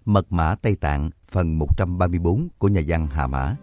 Mật mã Tây Tạng phần 134 của nhà văn Hà Mã.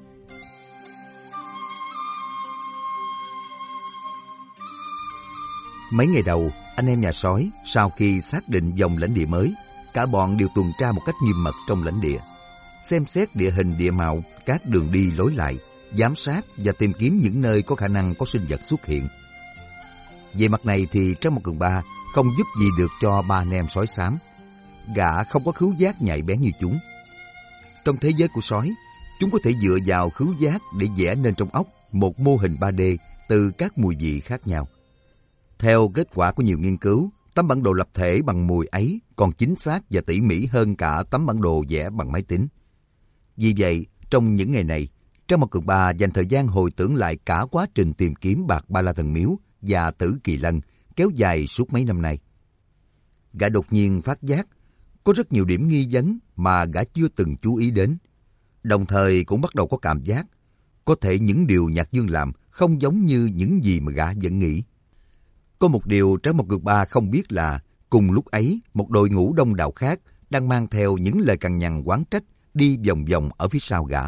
Mấy ngày đầu, anh em nhà sói sau khi xác định vùng lãnh địa mới, cả bọn đều tuần tra một cách nghiêm mật trong lãnh địa, xem xét địa hình địa mạo, các đường đi lối lại, giám sát và tìm kiếm những nơi có khả năng có sinh vật xuất hiện. Về mặt này thì Trang Một Cường Ba không giúp gì được cho ba anh em sói xám. Gã không có khứu giác nhạy bén như chúng. Trong thế giới của sói, chúng có thể dựa vào khứu giác để vẽ nên trong óc một mô hình 3D từ các mùi vị khác nhau. Theo kết quả của nhiều nghiên cứu, tấm bản đồ lập thể bằng mùi ấy còn chính xác và tỉ mỉ hơn cả tấm bản đồ vẽ bằng máy tính. Vì vậy, trong những ngày này, Trang Một Cường Ba dành thời gian hồi tưởng lại cả quá trình tìm kiếm bạc Ba La Thần Miếu và Tử Kỳ Lân kéo dài suốt mấy năm nay. Gã đột nhiên phát giác có rất nhiều điểm nghi vấn mà gã chưa từng chú ý đến. Đồng thời cũng bắt đầu có cảm giác có thể những điều Nhạc Dương làm không giống như những gì mà gã vẫn nghĩ. Có một điều Trang Một Cường Ba không biết là cùng lúc ấy một đội ngũ đông đảo khác đang mang theo những lời cằn nhằn oán trách đi vòng vòng ở phía sau gã.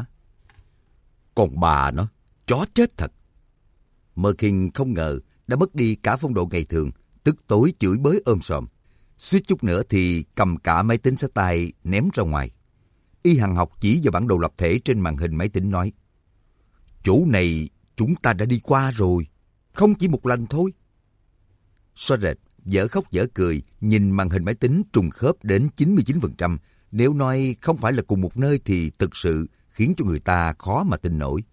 Còn bà nó, chó chết thật. Mơ Kinh không ngờ đã mất đi cả phong độ ngày thường, tức tối chửi bới ôm sòm. Suýt chút nữa thì cầm cả máy tính xách tay ném ra ngoài. Y hằng học chỉ vào bản đồ lập thể trên màn hình máy tính nói: chỗ này chúng ta đã đi qua rồi, không chỉ một lần thôi. Xóa rệt, dở khóc dở cười, nhìn màn hình máy tính trùng khớp đến 99%. Nếu nói không phải là cùng một nơi thì thực sự khiến cho người ta khó mà tin nổi.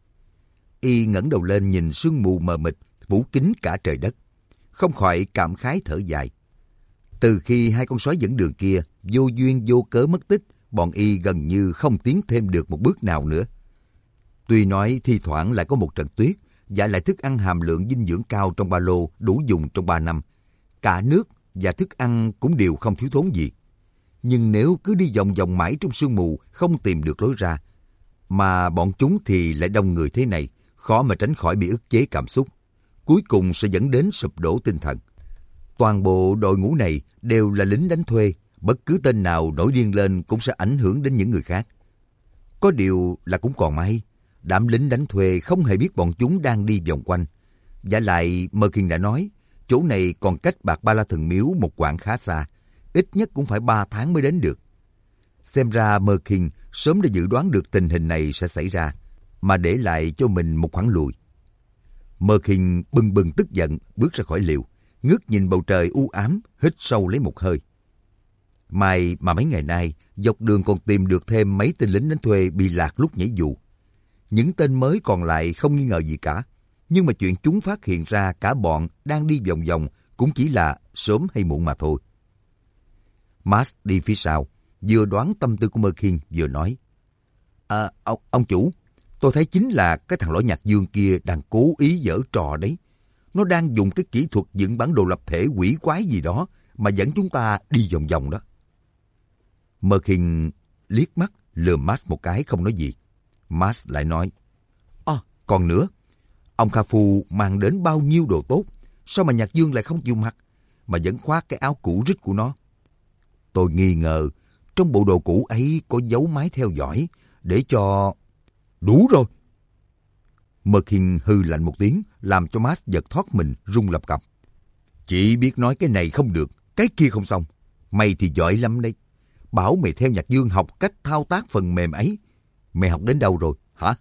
Y ngẩng đầu lên nhìn sương mù mờ mịt phủ kín cả trời đất, không khỏi cảm khái thở dài. Từ khi hai con sói dẫn đường kia vô duyên vô cớ mất tích, bọn Y gần như không tiến thêm được một bước nào nữa. Tuy nói thi thoảng lại có một trận tuyết, và lại thức ăn hàm lượng dinh dưỡng cao trong ba lô đủ dùng trong 3 năm. Cả nước và thức ăn cũng đều không thiếu thốn gì. Nhưng nếu cứ đi vòng vòng mãi trong sương mù không tìm được lối ra, mà bọn chúng thì lại đông người thế này, khó mà tránh khỏi bị ức chế cảm xúc. Cuối cùng sẽ dẫn đến sụp đổ tinh thần. Toàn bộ đội ngũ này đều là lính đánh thuê, bất cứ tên nào nổi điên lên cũng sẽ ảnh hưởng đến những người khác. Có điều là cũng còn may, đám lính đánh thuê không hề biết bọn chúng đang đi vòng quanh. Và lại Mơ Kinh đã nói, chỗ này còn cách bạc Ba La Thần Miếu một quãng khá xa, ít nhất cũng phải 3 tháng mới đến được. Xem ra Mơ Kinh sớm đã dự đoán được tình hình này sẽ xảy ra, mà để lại cho mình một khoảng lùi. Mơ Kinh bừng bừng tức giận bước ra khỏi liều, ngước nhìn bầu trời u ám, hít sâu lấy một hơi. May mà mấy ngày nay, dọc đường còn tìm được thêm mấy tên lính đánh thuê bị lạc lúc nhảy dù. Những tên mới còn lại không nghi ngờ gì cả, nhưng mà chuyện chúng phát hiện ra cả bọn đang đi vòng vòng cũng chỉ là sớm hay muộn mà thôi. Max đi phía sau, vừa đoán tâm tư của Mơ Kinh vừa nói: ông chủ, tôi thấy chính là cái thằng lõi Nhạc Dương kia đang cố ý giở trò đấy. Nó đang dùng cái kỹ thuật dựng bản đồ lập thể quỷ quái gì đó mà dẫn chúng ta đi vòng vòng đó. Mơ Kinh liếc mắt lườm Max một cái không nói gì. Max lại nói: còn nữa, ông Kha Phu mang đến bao nhiêu đồ tốt, sao mà Nhạc Dương lại không chịu mặc, mà vẫn khoác cái áo cũ rích của nó. Tôi nghi ngờ trong bộ đồ cũ ấy có dấu máy theo dõi để cho... Đủ rồi! Mơ Kinh hư lạnh một tiếng, làm cho Max giật thoát mình run lập cập. Chỉ biết nói cái này không được, cái kia không xong. Mày thì giỏi lắm đấy. Bảo mày theo Nhạc Dương học cách thao tác phần mềm ấy. Mày học đến đâu rồi, hả?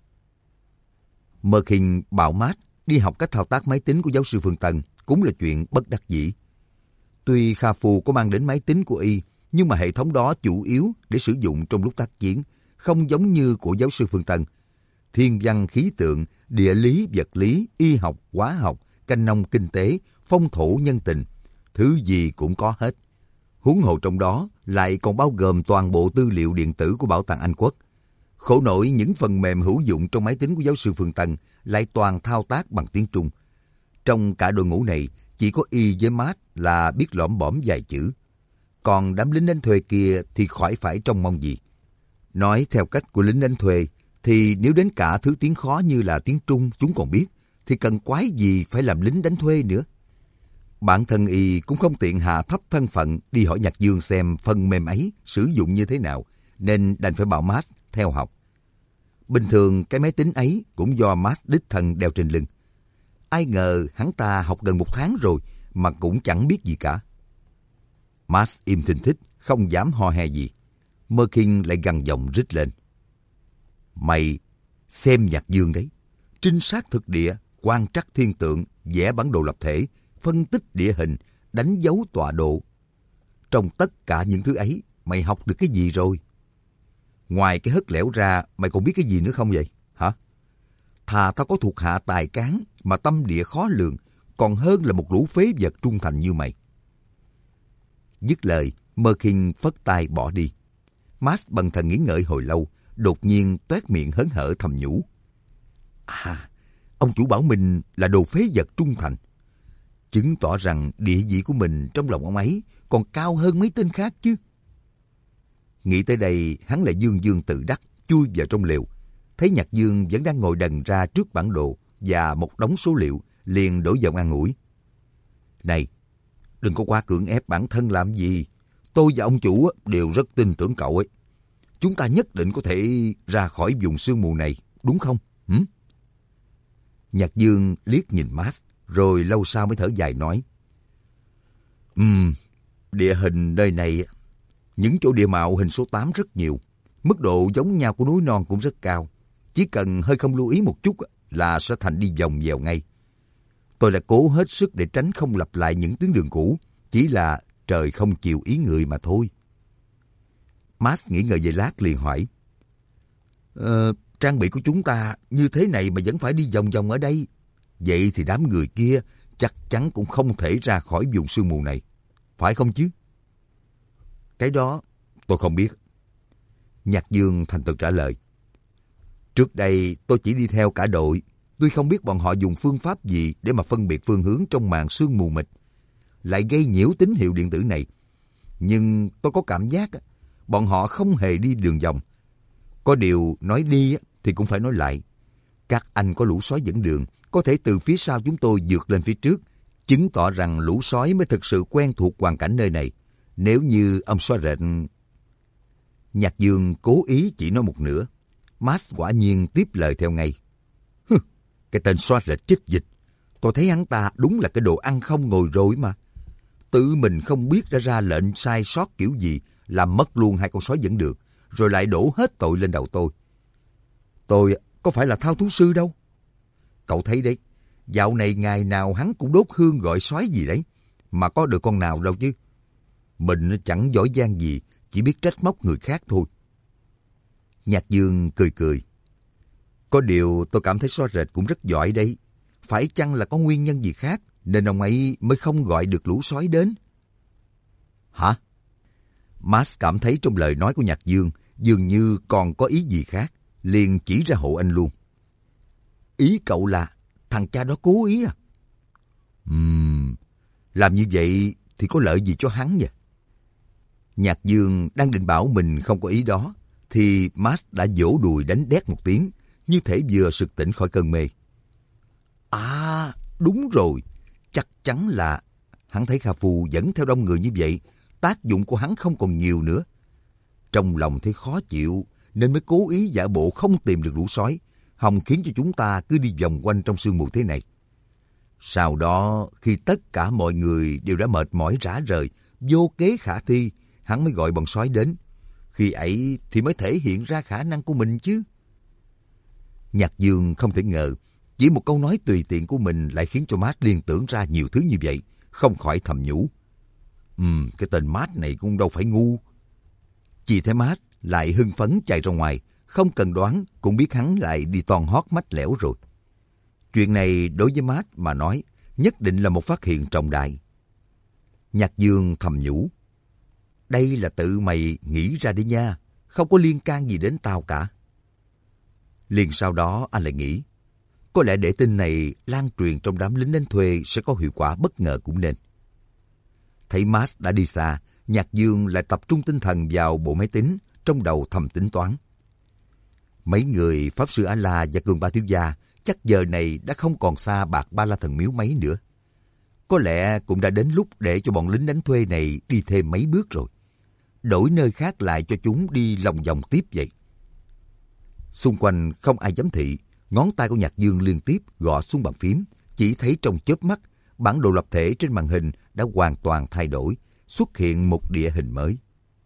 Mơ Kinh bảo Max đi học cách thao tác máy tính của giáo sư Phương Tân cũng là chuyện bất đắc dĩ. Tuy Kha Phu có mang đến máy tính của Y, nhưng mà hệ thống đó chủ yếu để sử dụng trong lúc tác chiến, không giống như của giáo sư Phương Tân. Thiên văn khí tượng, địa lý, vật lý, y học, hóa học, canh nông kinh tế, phong thổ nhân tình, thứ gì cũng có hết. Huống hồ trong đó lại còn bao gồm toàn bộ tư liệu điện tử của Bảo tàng Anh Quốc. Khổ nổi những phần mềm hữu dụng trong máy tính của giáo sư Phương Tân lại toàn thao tác bằng tiếng Trung. Trong cả đội ngũ này, chỉ có Y với Matt là biết lỏm bõm vài chữ. Còn đám lính đánh thuê kia thì khỏi phải trông mong gì. Nói theo cách của lính đánh thuê, thì nếu đến cả thứ tiếng khó như là tiếng Trung chúng còn biết, thì cần quái gì phải làm lính đánh thuê nữa. Bản thân y cũng không tiện hạ thấp thân phận đi hỏi Nhạc Dương xem phần mềm ấy sử dụng như thế nào, nên đành phải bảo Max theo học. Bình thường cái máy tính ấy cũng do Max đích thân đeo trên lưng. Ai ngờ hắn ta học gần 1 tháng rồi mà cũng chẳng biết gì cả. Max im thinh thích, không dám ho he gì. Merkin lại gằn giọng rít lên. Mày xem Nhạc Dương đấy. Trinh sát thực địa, quan trắc thiên tượng, vẽ bản đồ lập thể, phân tích địa hình, đánh dấu tọa độ. Trong tất cả những thứ ấy, mày học được cái gì rồi? Ngoài cái hất lẻo ra, mày còn biết cái gì nữa không vậy? Hả? Thà tao có thuộc hạ tài cán mà tâm địa khó lường, còn hơn là một lũ phế vật trung thành như mày. Dứt lời, Merkin phất tay bỏ đi. Max bần thần nghĩ ngợi hồi lâu, đột nhiên toét miệng hớn hở thầm nhủ. À, ông chủ bảo mình là đồ phế vật trung thành. Chứng tỏ rằng địa vị của mình trong lòng ông ấy còn cao hơn mấy tên khác chứ. Nghĩ tới đây, hắn lại dương dương tự đắc, chui vào trong lều. Thấy Nhạc Dương vẫn đang ngồi đần ra trước bản đồ và một đống số liệu, liền đổi giọng an ủi. Này, đừng có quá cưỡng ép bản thân làm gì. Tôi và ông chủ đều rất tin tưởng cậu ấy. Chúng ta nhất định có thể ra khỏi vùng sương mù này, đúng không? Nhạc Dương liếc nhìn Max, rồi lâu sau mới thở dài nói. Địa hình nơi này, những chỗ địa mạo hình số 8 rất nhiều. Mức độ giống nhau của núi non cũng rất cao. Chỉ cần hơi không lưu ý một chút là sẽ thành đi vòng vèo ngay. Tôi đã cố hết sức để tránh không lặp lại những tuyến đường cũ. Chỉ là trời không chịu ý người mà thôi. Max nghĩ ngợi giây lát liền hỏi. Trang bị của chúng ta như thế này mà vẫn phải đi vòng vòng ở đây. Vậy thì đám người kia chắc chắn cũng không thể ra khỏi vùng sương mù này. Phải không chứ? Cái đó tôi không biết. Nhạc Dương thành thực trả lời. Trước đây tôi chỉ đi theo cả đội. Tôi không biết bọn họ dùng phương pháp gì để mà phân biệt phương hướng trong màn sương mù mịt, lại gây nhiễu tín hiệu điện tử này. Nhưng tôi có cảm giác bọn họ không hề đi đường vòng. Có điều nói đi thì cũng phải nói lại. Các anh có lũ sói dẫn đường, có thể từ phía sau chúng tôi vượt lên phía trước, chứng tỏ rằng lũ sói mới thực sự quen thuộc hoàn cảnh nơi này. Nếu như ông sói rệt... Nhạc Dương cố ý chỉ nói một nửa. Max quả nhiên tiếp lời theo ngay. Cái tên sói rệt chích dịch. Tôi thấy hắn ta đúng là cái đồ ăn không ngồi rồi mà. Tự mình không biết ra lệnh sai sót kiểu gì, làm mất luôn 2 con sói dẫn đường, rồi lại đổ hết tội lên đầu tôi. Tôi có phải là thao thú sư đâu. Cậu thấy đấy, dạo này ngày nào hắn cũng đốt hương gọi sói gì đấy, mà có được con nào đâu chứ. Mình chẳng giỏi giang gì, chỉ biết trách móc người khác thôi. Nhạc Dương cười cười. Có điều tôi cảm thấy sói rệt cũng rất giỏi đấy. Phải chăng là có nguyên nhân gì khác nên ông ấy mới không gọi được lũ sói đến? Hả? Max cảm thấy trong lời nói của Nhạc Dương dường như còn có ý gì khác, liền chỉ ra hộ anh luôn. Ý cậu là thằng cha đó cố ý à? Làm như vậy thì có lợi gì cho hắn nhỉ? Nhạc Dương đang định bảo mình không có ý đó, thì Max đã vỗ đùi đánh đét một tiếng, như thể vừa sực tỉnh khỏi cơn mê. À, đúng rồi, chắc chắn là hắn thấy Kha Phu dẫn theo đông người như vậy, tác dụng của hắn không còn nhiều nữa. Trong lòng thấy khó chịu, nên mới cố ý giả bộ không tìm được lũ sói, hòng khiến cho chúng ta cứ đi vòng quanh trong sương mù thế này. Sau đó, khi tất cả mọi người đều đã mệt mỏi rã rời, vô kế khả thi, hắn mới gọi bọn sói đến. Khi ấy thì mới thể hiện ra khả năng của mình chứ. Nhạc Dương không thể ngờ, chỉ một câu nói tùy tiện của mình lại khiến cho Matt liên tưởng ra nhiều thứ như vậy, không khỏi thầm nhủ. Cái tên Matt này cũng đâu phải ngu. Chỉ thấy Matt lại hưng phấn chạy ra ngoài, không cần đoán cũng biết hắn lại đi toan hót mách lẻo rồi. Chuyện này đối với Matt mà nói, nhất định là một phát hiện trọng đại. Nhạc Dương thầm nhủ. Đây là tự mày nghĩ ra đi nha, không có liên can gì đến tao cả. Liền sau đó anh lại nghĩ, có lẽ để tin này lan truyền trong đám lính đánh thuê sẽ có hiệu quả bất ngờ cũng nên. Thấy Max đã đi xa, Nhạc Dương lại tập trung tinh thần vào bộ máy tính, trong đầu thầm tính toán. Mấy người Pháp Sư A-La và Cường Ba Thiếu Gia chắc giờ này đã không còn xa Bạc Ba La Thần Miếu mấy nữa. Có lẽ cũng đã đến lúc để cho bọn lính đánh thuê này đi thêm mấy bước rồi. Đổi nơi khác lại cho chúng đi lòng vòng tiếp vậy. Xung quanh không ai giám thị, ngón tay của Nhạc Dương liên tiếp gõ xuống bàn phím, chỉ thấy trong chớp mắt, bản đồ lập thể trên màn hình đã hoàn toàn thay đổi, xuất hiện một địa hình mới.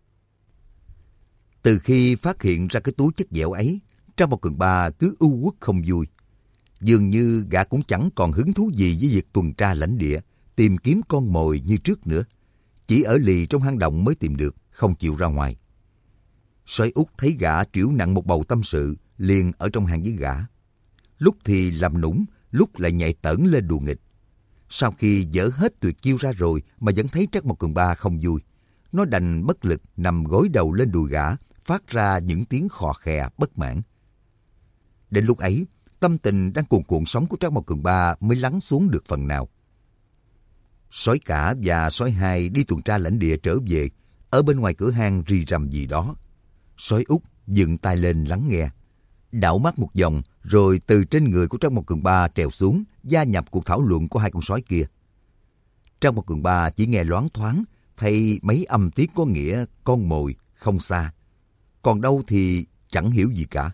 Từ khi phát hiện ra cái túi chất dẻo ấy, Trang Một Cường Ba cứ ưu uất không vui. Dường như gã cũng chẳng còn hứng thú gì với việc tuần tra lãnh địa, tìm kiếm con mồi như trước nữa. Chỉ ở lì trong hang động mới tìm được, không chịu ra ngoài. Sói Út thấy gã trĩu nặng một bầu tâm sự, liền ở trong hang với gã. Lúc thì làm nũng, lúc lại nhảy tởn lên đùa nghịch. Sau khi dở hết tuyệt chiêu ra rồi mà vẫn thấy Trác Mộc Cường Ba không vui. Nó đành bất lực nằm gối đầu lên đùi gã, phát ra những tiếng khò khè bất mãn. Đến lúc ấy, tâm tình đang cuồn cuộn sóng của Trác Mộc Cường Ba mới lắng xuống được phần nào. Sói Cả và Sói Hai đi tuần tra lãnh địa trở về, ở bên ngoài cửa hang rì rầm gì đó. Sói Út dựng tay lên lắng nghe, đảo mắt một vòng rồi từ trên người của Trác Mộc Cường Ba trèo xuống, gia nhập cuộc thảo luận của hai con sói kia. Trác Mộc Cường Ba chỉ nghe loáng thoáng, thấy mấy âm tiết có nghĩa con mồi không xa, còn đâu thì chẳng hiểu gì cả.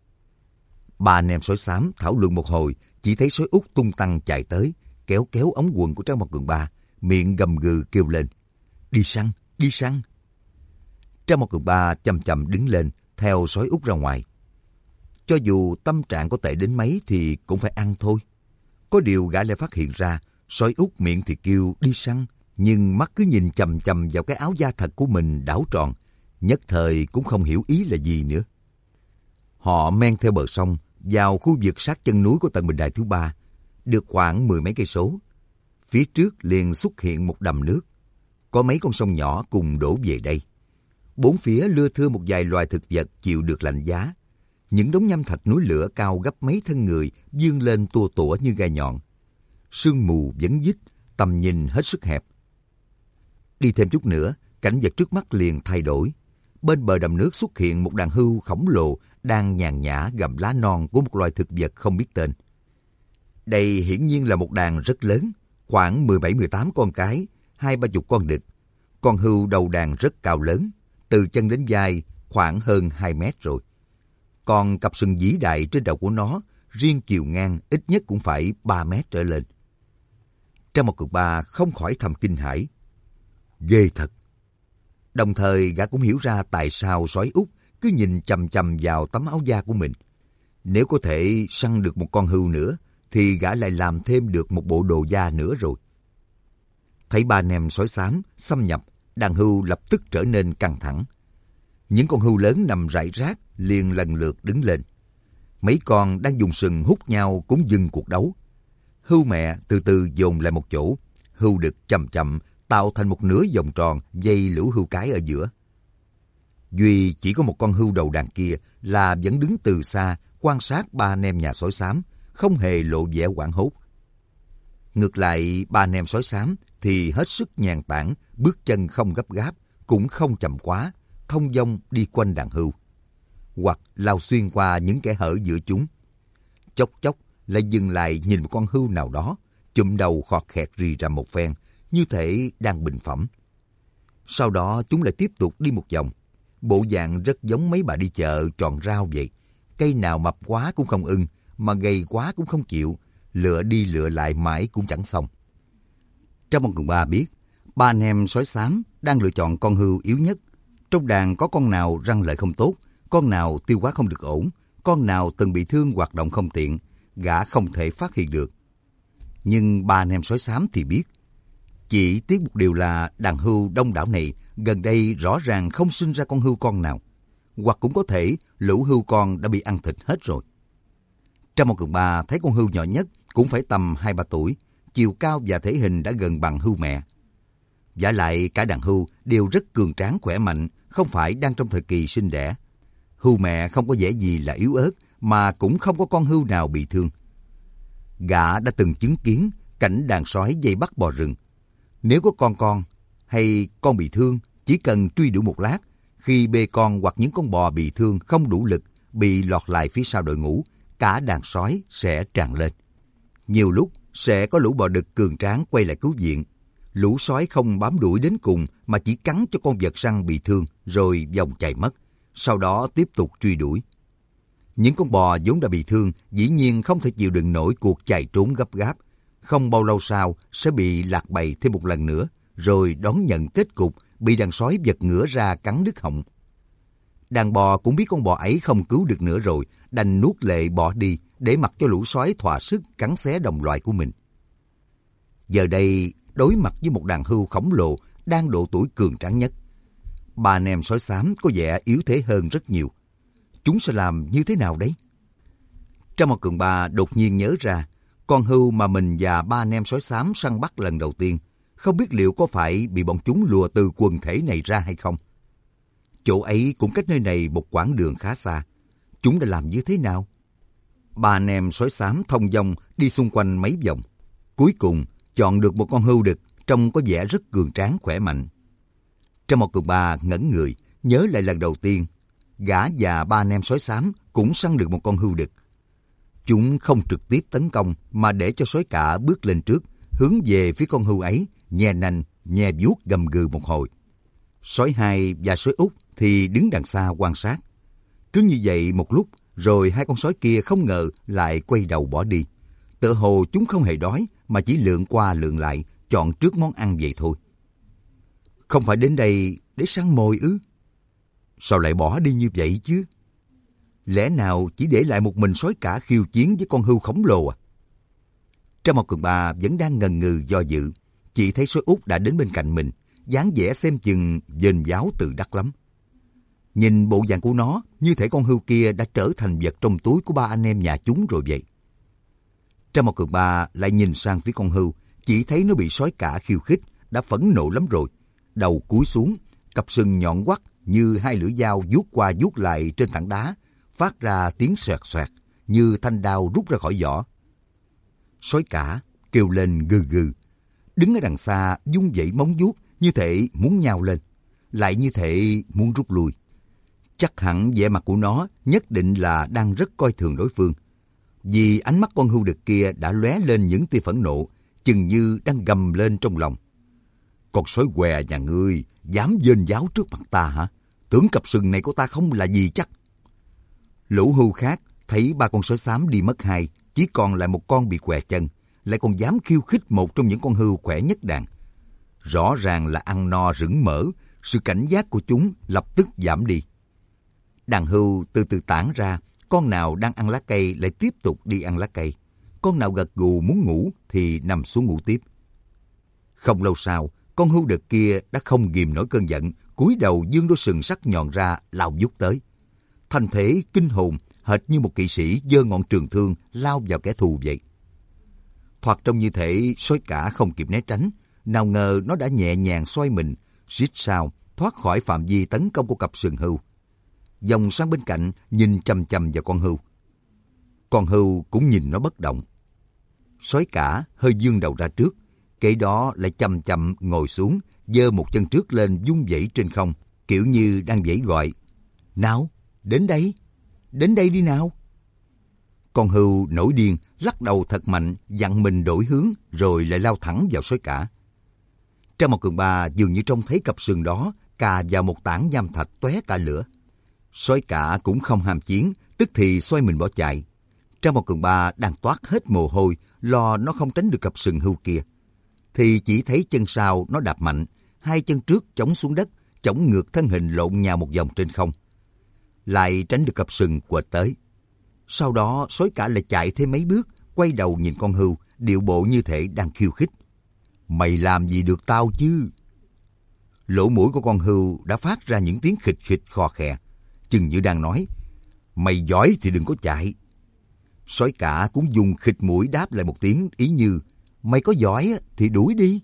Ba anh em sói xám thảo luận một hồi, chỉ thấy sói Út tung tăng chạy tới, kéo kéo ống quần của Trác Mộc Cường Ba, miệng gầm gừ kêu lên: đi săn, đi săn. Trác Mộc Cường Ba chầm chậm đứng lên, theo sói Út ra ngoài. Cho dù tâm trạng có tệ đến mấy thì cũng phải ăn thôi. Có điều gã lại phát hiện ra, sói Út miệng thì kêu đi săn, nhưng mắt cứ nhìn chằm chằm vào cái áo da thật của mình đảo tròn, nhất thời cũng không hiểu ý là gì nữa. Họ men theo bờ sông, vào khu vực sát chân núi của tầng bình đài thứ 3, được khoảng 10 mấy cây số. Phía trước liền xuất hiện một đầm nước, có mấy con sông nhỏ cùng đổ về đây. Bốn phía lưa thưa một vài loài thực vật chịu được lạnh giá. Những đống nham thạch núi lửa cao gấp mấy thân người vươn lên tua tủa như gai nhọn. Sương mù vấn vít, tầm nhìn hết sức hẹp. Đi thêm chút nữa, cảnh vật trước mắt liền thay đổi. Bên bờ đầm nước xuất hiện một đàn hươu khổng lồ đang nhàn nhã gặm lá non của một loài thực vật không biết tên. Đây hiển nhiên là một đàn rất lớn, khoảng 17-18 con cái, 20-30 con đực. Con hươu đầu đàn rất cao lớn, từ chân đến vai khoảng hơn 2 mét rồi. Còn cặp sừng vĩ đại trên đầu của nó, riêng chiều ngang ít nhất cũng phải 3 mét trở lên. Trác Mộc Cường Ba không khỏi thầm kinh hãi. Ghê thật! Đồng thời gã cũng hiểu ra tại sao sói Út cứ nhìn chằm chằm vào tấm áo da của mình. Nếu có thể săn được một con hươu nữa, thì gã lại làm thêm được một bộ đồ da nữa rồi. Thấy ba anh em sói xám xâm nhập, đàn hươu lập tức trở nên căng thẳng. Những con hươu lớn nằm rải rác liền lần lượt đứng lên. Mấy con đang dùng sừng hút nhau cũng dừng cuộc đấu. Hươu mẹ từ từ dồn lại một chỗ, hươu đực chậm chậm tạo thành một nửa vòng tròn dây lũ hươu cái ở giữa. Duy chỉ có một con hươu đầu đàn kia là vẫn đứng từ xa quan sát ba anh em nhà sói xám, không hề lộ vẻ hoảng hốt. Ngược lại ba anh em sói xám thì hết sức nhàn tản, bước chân không gấp gáp, cũng không chậm quá, thông dong đi quanh đàn hươu, hoặc lao xuyên qua những kẽ hở giữa chúng. Chốc chốc lại dừng lại nhìn một con hươu nào đó, chụm đầu khọt khẹt rì ra một phen, như thể đang bình phẩm. Sau đó chúng lại tiếp tục đi một vòng, bộ dạng rất giống mấy bà đi chợ chọn rau vậy. Cây nào mập quá cũng không ưng, mà gầy quá cũng không chịu, lựa đi lựa lại mãi cũng chẳng xong. Trác Mộc Cường Ba biết, ba anh em sói xám đang lựa chọn con hươu yếu nhất. Trong đàn có con nào răng lợi không tốt, con nào tiêu hóa không được ổn, con nào từng bị thương hoạt động không tiện, gã không thể phát hiện được. Nhưng ba anh em sói xám thì biết. Chỉ tiếc một điều là đàn hươu đông đảo này gần đây rõ ràng không sinh ra con hươu con nào, hoặc cũng có thể lũ hươu con đã bị ăn thịt hết rồi. Trác Mộc Cường Ba thấy con hươu nhỏ nhất cũng phải tầm 2-3 tuổi, chiều cao và thể hình đã gần bằng hươu mẹ. Vả lại cả đàn hươu đều rất cường tráng khỏe mạnh, không phải đang trong thời kỳ sinh đẻ. Hươu mẹ không có vẻ gì là yếu ớt, mà cũng không có con hươu nào bị thương. Gã đã từng chứng kiến cảnh đàn sói vây bắt bò rừng. Nếu có con hay con bị thương, chỉ cần truy đuổi một lát, khi bê con hoặc những con bò bị thương không đủ lực, bị lọt lại phía sau đội ngũ, cả đàn sói sẽ tràn lên. Nhiều lúc sẽ có lũ bò đực cường tráng quay lại cứu viện. Lũ sói không bám đuổi đến cùng mà chỉ cắn cho con vật săn bị thương rồi vòng chạy mất, sau đó tiếp tục truy đuổi. Những con bò vốn đã bị thương dĩ nhiên không thể chịu đựng nổi cuộc chạy trốn gấp gáp. Không bao lâu sau sẽ bị lạc bầy thêm một lần nữa, rồi đón nhận kết cục bị đàn sói giật ngửa ra cắn đứt họng. Đàn bò cũng biết con bò ấy không cứu được nữa rồi, đành nuốt lệ bỏ đi để mặc cho lũ sói thỏa sức cắn xé đồng loại của mình. Giờ đây, đối mặt với một đàn hươu khổng lồ đang độ tuổi cường tráng nhất, ba anh em sói xám có vẻ yếu thế hơn rất nhiều. Chúng sẽ làm như thế nào đấy? Trong một Cường Ba đột nhiên nhớ ra, con hươu mà mình và ba anh em sói xám săn bắt lần đầu tiên, không biết liệu có phải bị bọn chúng lùa từ quần thể này ra hay không. Chỗ ấy cũng cách nơi này một quãng đường khá xa. Chúng đã làm như thế nào? Ba anh em sói xám thông dong đi xung quanh mấy vòng. Cuối cùng chọn được một con hươu đực trông có vẻ rất cường tráng khỏe mạnh. Trong một Cường Ba ngẩn người, nhớ lại lần đầu tiên, gã và ba anh em sói xám cũng săn được một con hươu đực. Chúng không trực tiếp tấn công mà để cho sói cả bước lên trước, hướng về phía con hươu ấy, nhe nanh, nhe vuốt gầm gừ một hồi. Sói hai và sói út thì đứng đằng xa quan sát. Cứ như vậy một lúc, rồi hai con sói kia không ngờ lại quay đầu bỏ đi. Tựa hồ chúng không hề đói mà chỉ lượn qua lượn lại, chọn trước món ăn vậy thôi. Không phải đến đây để săn mồi ư? Sao lại bỏ đi như vậy chứ? Lẽ nào chỉ để lại một mình sói cả khiêu chiến với con hươu khổng lồ à? Trong một Cường Ba vẫn đang ngần ngừ do dự, chỉ thấy sói út đã đến bên cạnh mình, dáng vẻ xem chừng dền dáo tự đắc lắm. Nhìn bộ dạng của nó, như thể con hươu kia đã trở thành vật trong túi của ba anh em nhà chúng rồi vậy. Trong một Cường Ba lại nhìn sang phía con hươu, chỉ thấy nó bị sói cả khiêu khích, đã phẫn nộ lắm rồi. Đầu cúi xuống, cặp sừng nhọn quắt như hai lưỡi dao vuốt qua vuốt lại trên tảng đá, phát ra tiếng xoẹt xoẹt như thanh đao rút ra khỏi vỏ. Sói cả kêu lên gừ gừ, đứng ở đằng xa vung vẩy móng vuốt như thể muốn nhào lên, lại như thể muốn rút lui. Chắc hẳn vẻ mặt của nó nhất định là đang rất coi thường đối phương, vì ánh mắt con hươu đực kia đã lóe lên những tia phẫn nộ, chừng như đang gầm lên trong lòng. Con sói què nhà ngươi dám dên dáo trước mặt ta hả? Tưởng cặp sừng này của ta không là gì chắc. Lũ hươu khác thấy ba con sói xám đi mất hai, chỉ còn lại một con bị què chân, lại còn dám khiêu khích một trong những con hươu khỏe nhất đàn. Rõ ràng là ăn no rửng mỡ, sự cảnh giác của chúng lập tức giảm đi. Đàn hươu từ từ tản ra, con nào đang ăn lá cây lại tiếp tục đi ăn lá cây, con nào gật gù muốn ngủ thì nằm xuống ngủ tiếp. Không lâu sau, con hươu đực kia đã không ghìm nổi cơn giận, cúi đầu giương đôi sừng sắc nhọn ra lao vút tới. Thành thể kinh hồn, hệt như một kỵ sĩ giơ ngọn trường thương lao vào kẻ thù vậy. Thoạt trông như thể sói cả không kịp né tránh, nào ngờ nó đã nhẹ nhàng xoay mình, rít sao thoát khỏi phạm vi tấn công của cặp sừng hươu. Vòng sang bên cạnh nhìn chằm chằm vào con hươu. Con hươu cũng nhìn nó bất động. Sói cả hơi vươn đầu ra trước, kế đó lại chậm chậm ngồi xuống, giơ một chân trước lên vung vẩy trên không, kiểu như đang vẫy gọi. Nào, đến đây đi nào. Con hươu nổi điên, lắc đầu thật mạnh, dặn mình đổi hướng, rồi lại lao thẳng vào sói cả. Trong một Cường Ba dường như trông thấy cặp sừng đó cà vào một tảng nham thạch tóe cả lửa. Sói cả cũng không ham chiến, tức thì xoay mình bỏ chạy. Trong một Cường Ba đang toát hết mồ hôi, lo nó không tránh được cặp sừng hươu kia, thì chỉ thấy chân sau nó đạp mạnh, hai chân trước chống xuống đất, chống ngược thân hình lộn nhào một vòng trên không, lại tránh được cặp sừng quệt tới. Sau đó sói cả lại chạy thêm mấy bước, quay đầu nhìn con hươu, điệu bộ như thể đang khiêu khích. Mày làm gì được tao chứ? Lỗ mũi của con hươu đã phát ra những tiếng khịch khịch khò khè, chừng như đang nói, mày giỏi thì đừng có chạy. Sói cả cũng dùng khịch mũi đáp lại một tiếng ý như, mày có giỏi thì đuổi đi.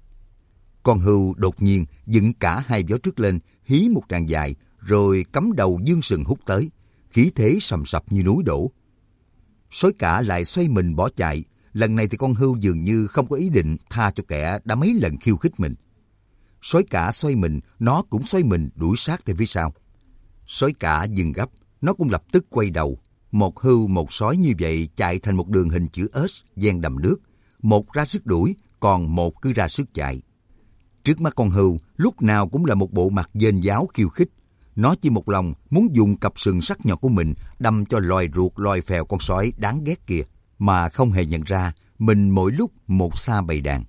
Con hươu đột nhiên dựng cả hai vó trước lên, hí một tràng dài, rồi cắm đầu dương sừng hút tới, khí thế sầm sập như núi đổ. Sói cả lại xoay mình bỏ chạy. Lần này thì con hươu dường như không có ý định tha cho kẻ đã mấy lần khiêu khích mình. Sói cả xoay mình, nó cũng xoay mình đuổi sát theo phía sau. Sói cả dừng gấp, nó cũng lập tức quay đầu. Một hươu một sói như vậy chạy thành một đường hình chữ S ven đầm nước, một ra sức đuổi, còn một cứ ra sức chạy. Trước mắt con hươu lúc nào cũng là một bộ mặt dên dáo khiêu khích. Nó chỉ một lòng muốn dùng cặp sừng sắc nhọn của mình đâm cho lòi ruột lòi phèo con sói đáng ghét kia, mà không hề nhận ra mình mỗi lúc một xa bầy đàn.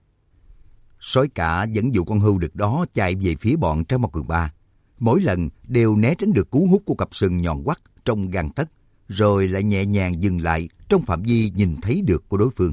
Sói cả dẫn dụ con hươu đực đó chạy về phía bọn Trang Mao Cường Ba. Mỗi lần đều né tránh được cú hút của cặp sừng nhọn quắt trong gang tấc, rồi lại nhẹ nhàng dừng lại trong phạm vi nhìn thấy được của đối phương.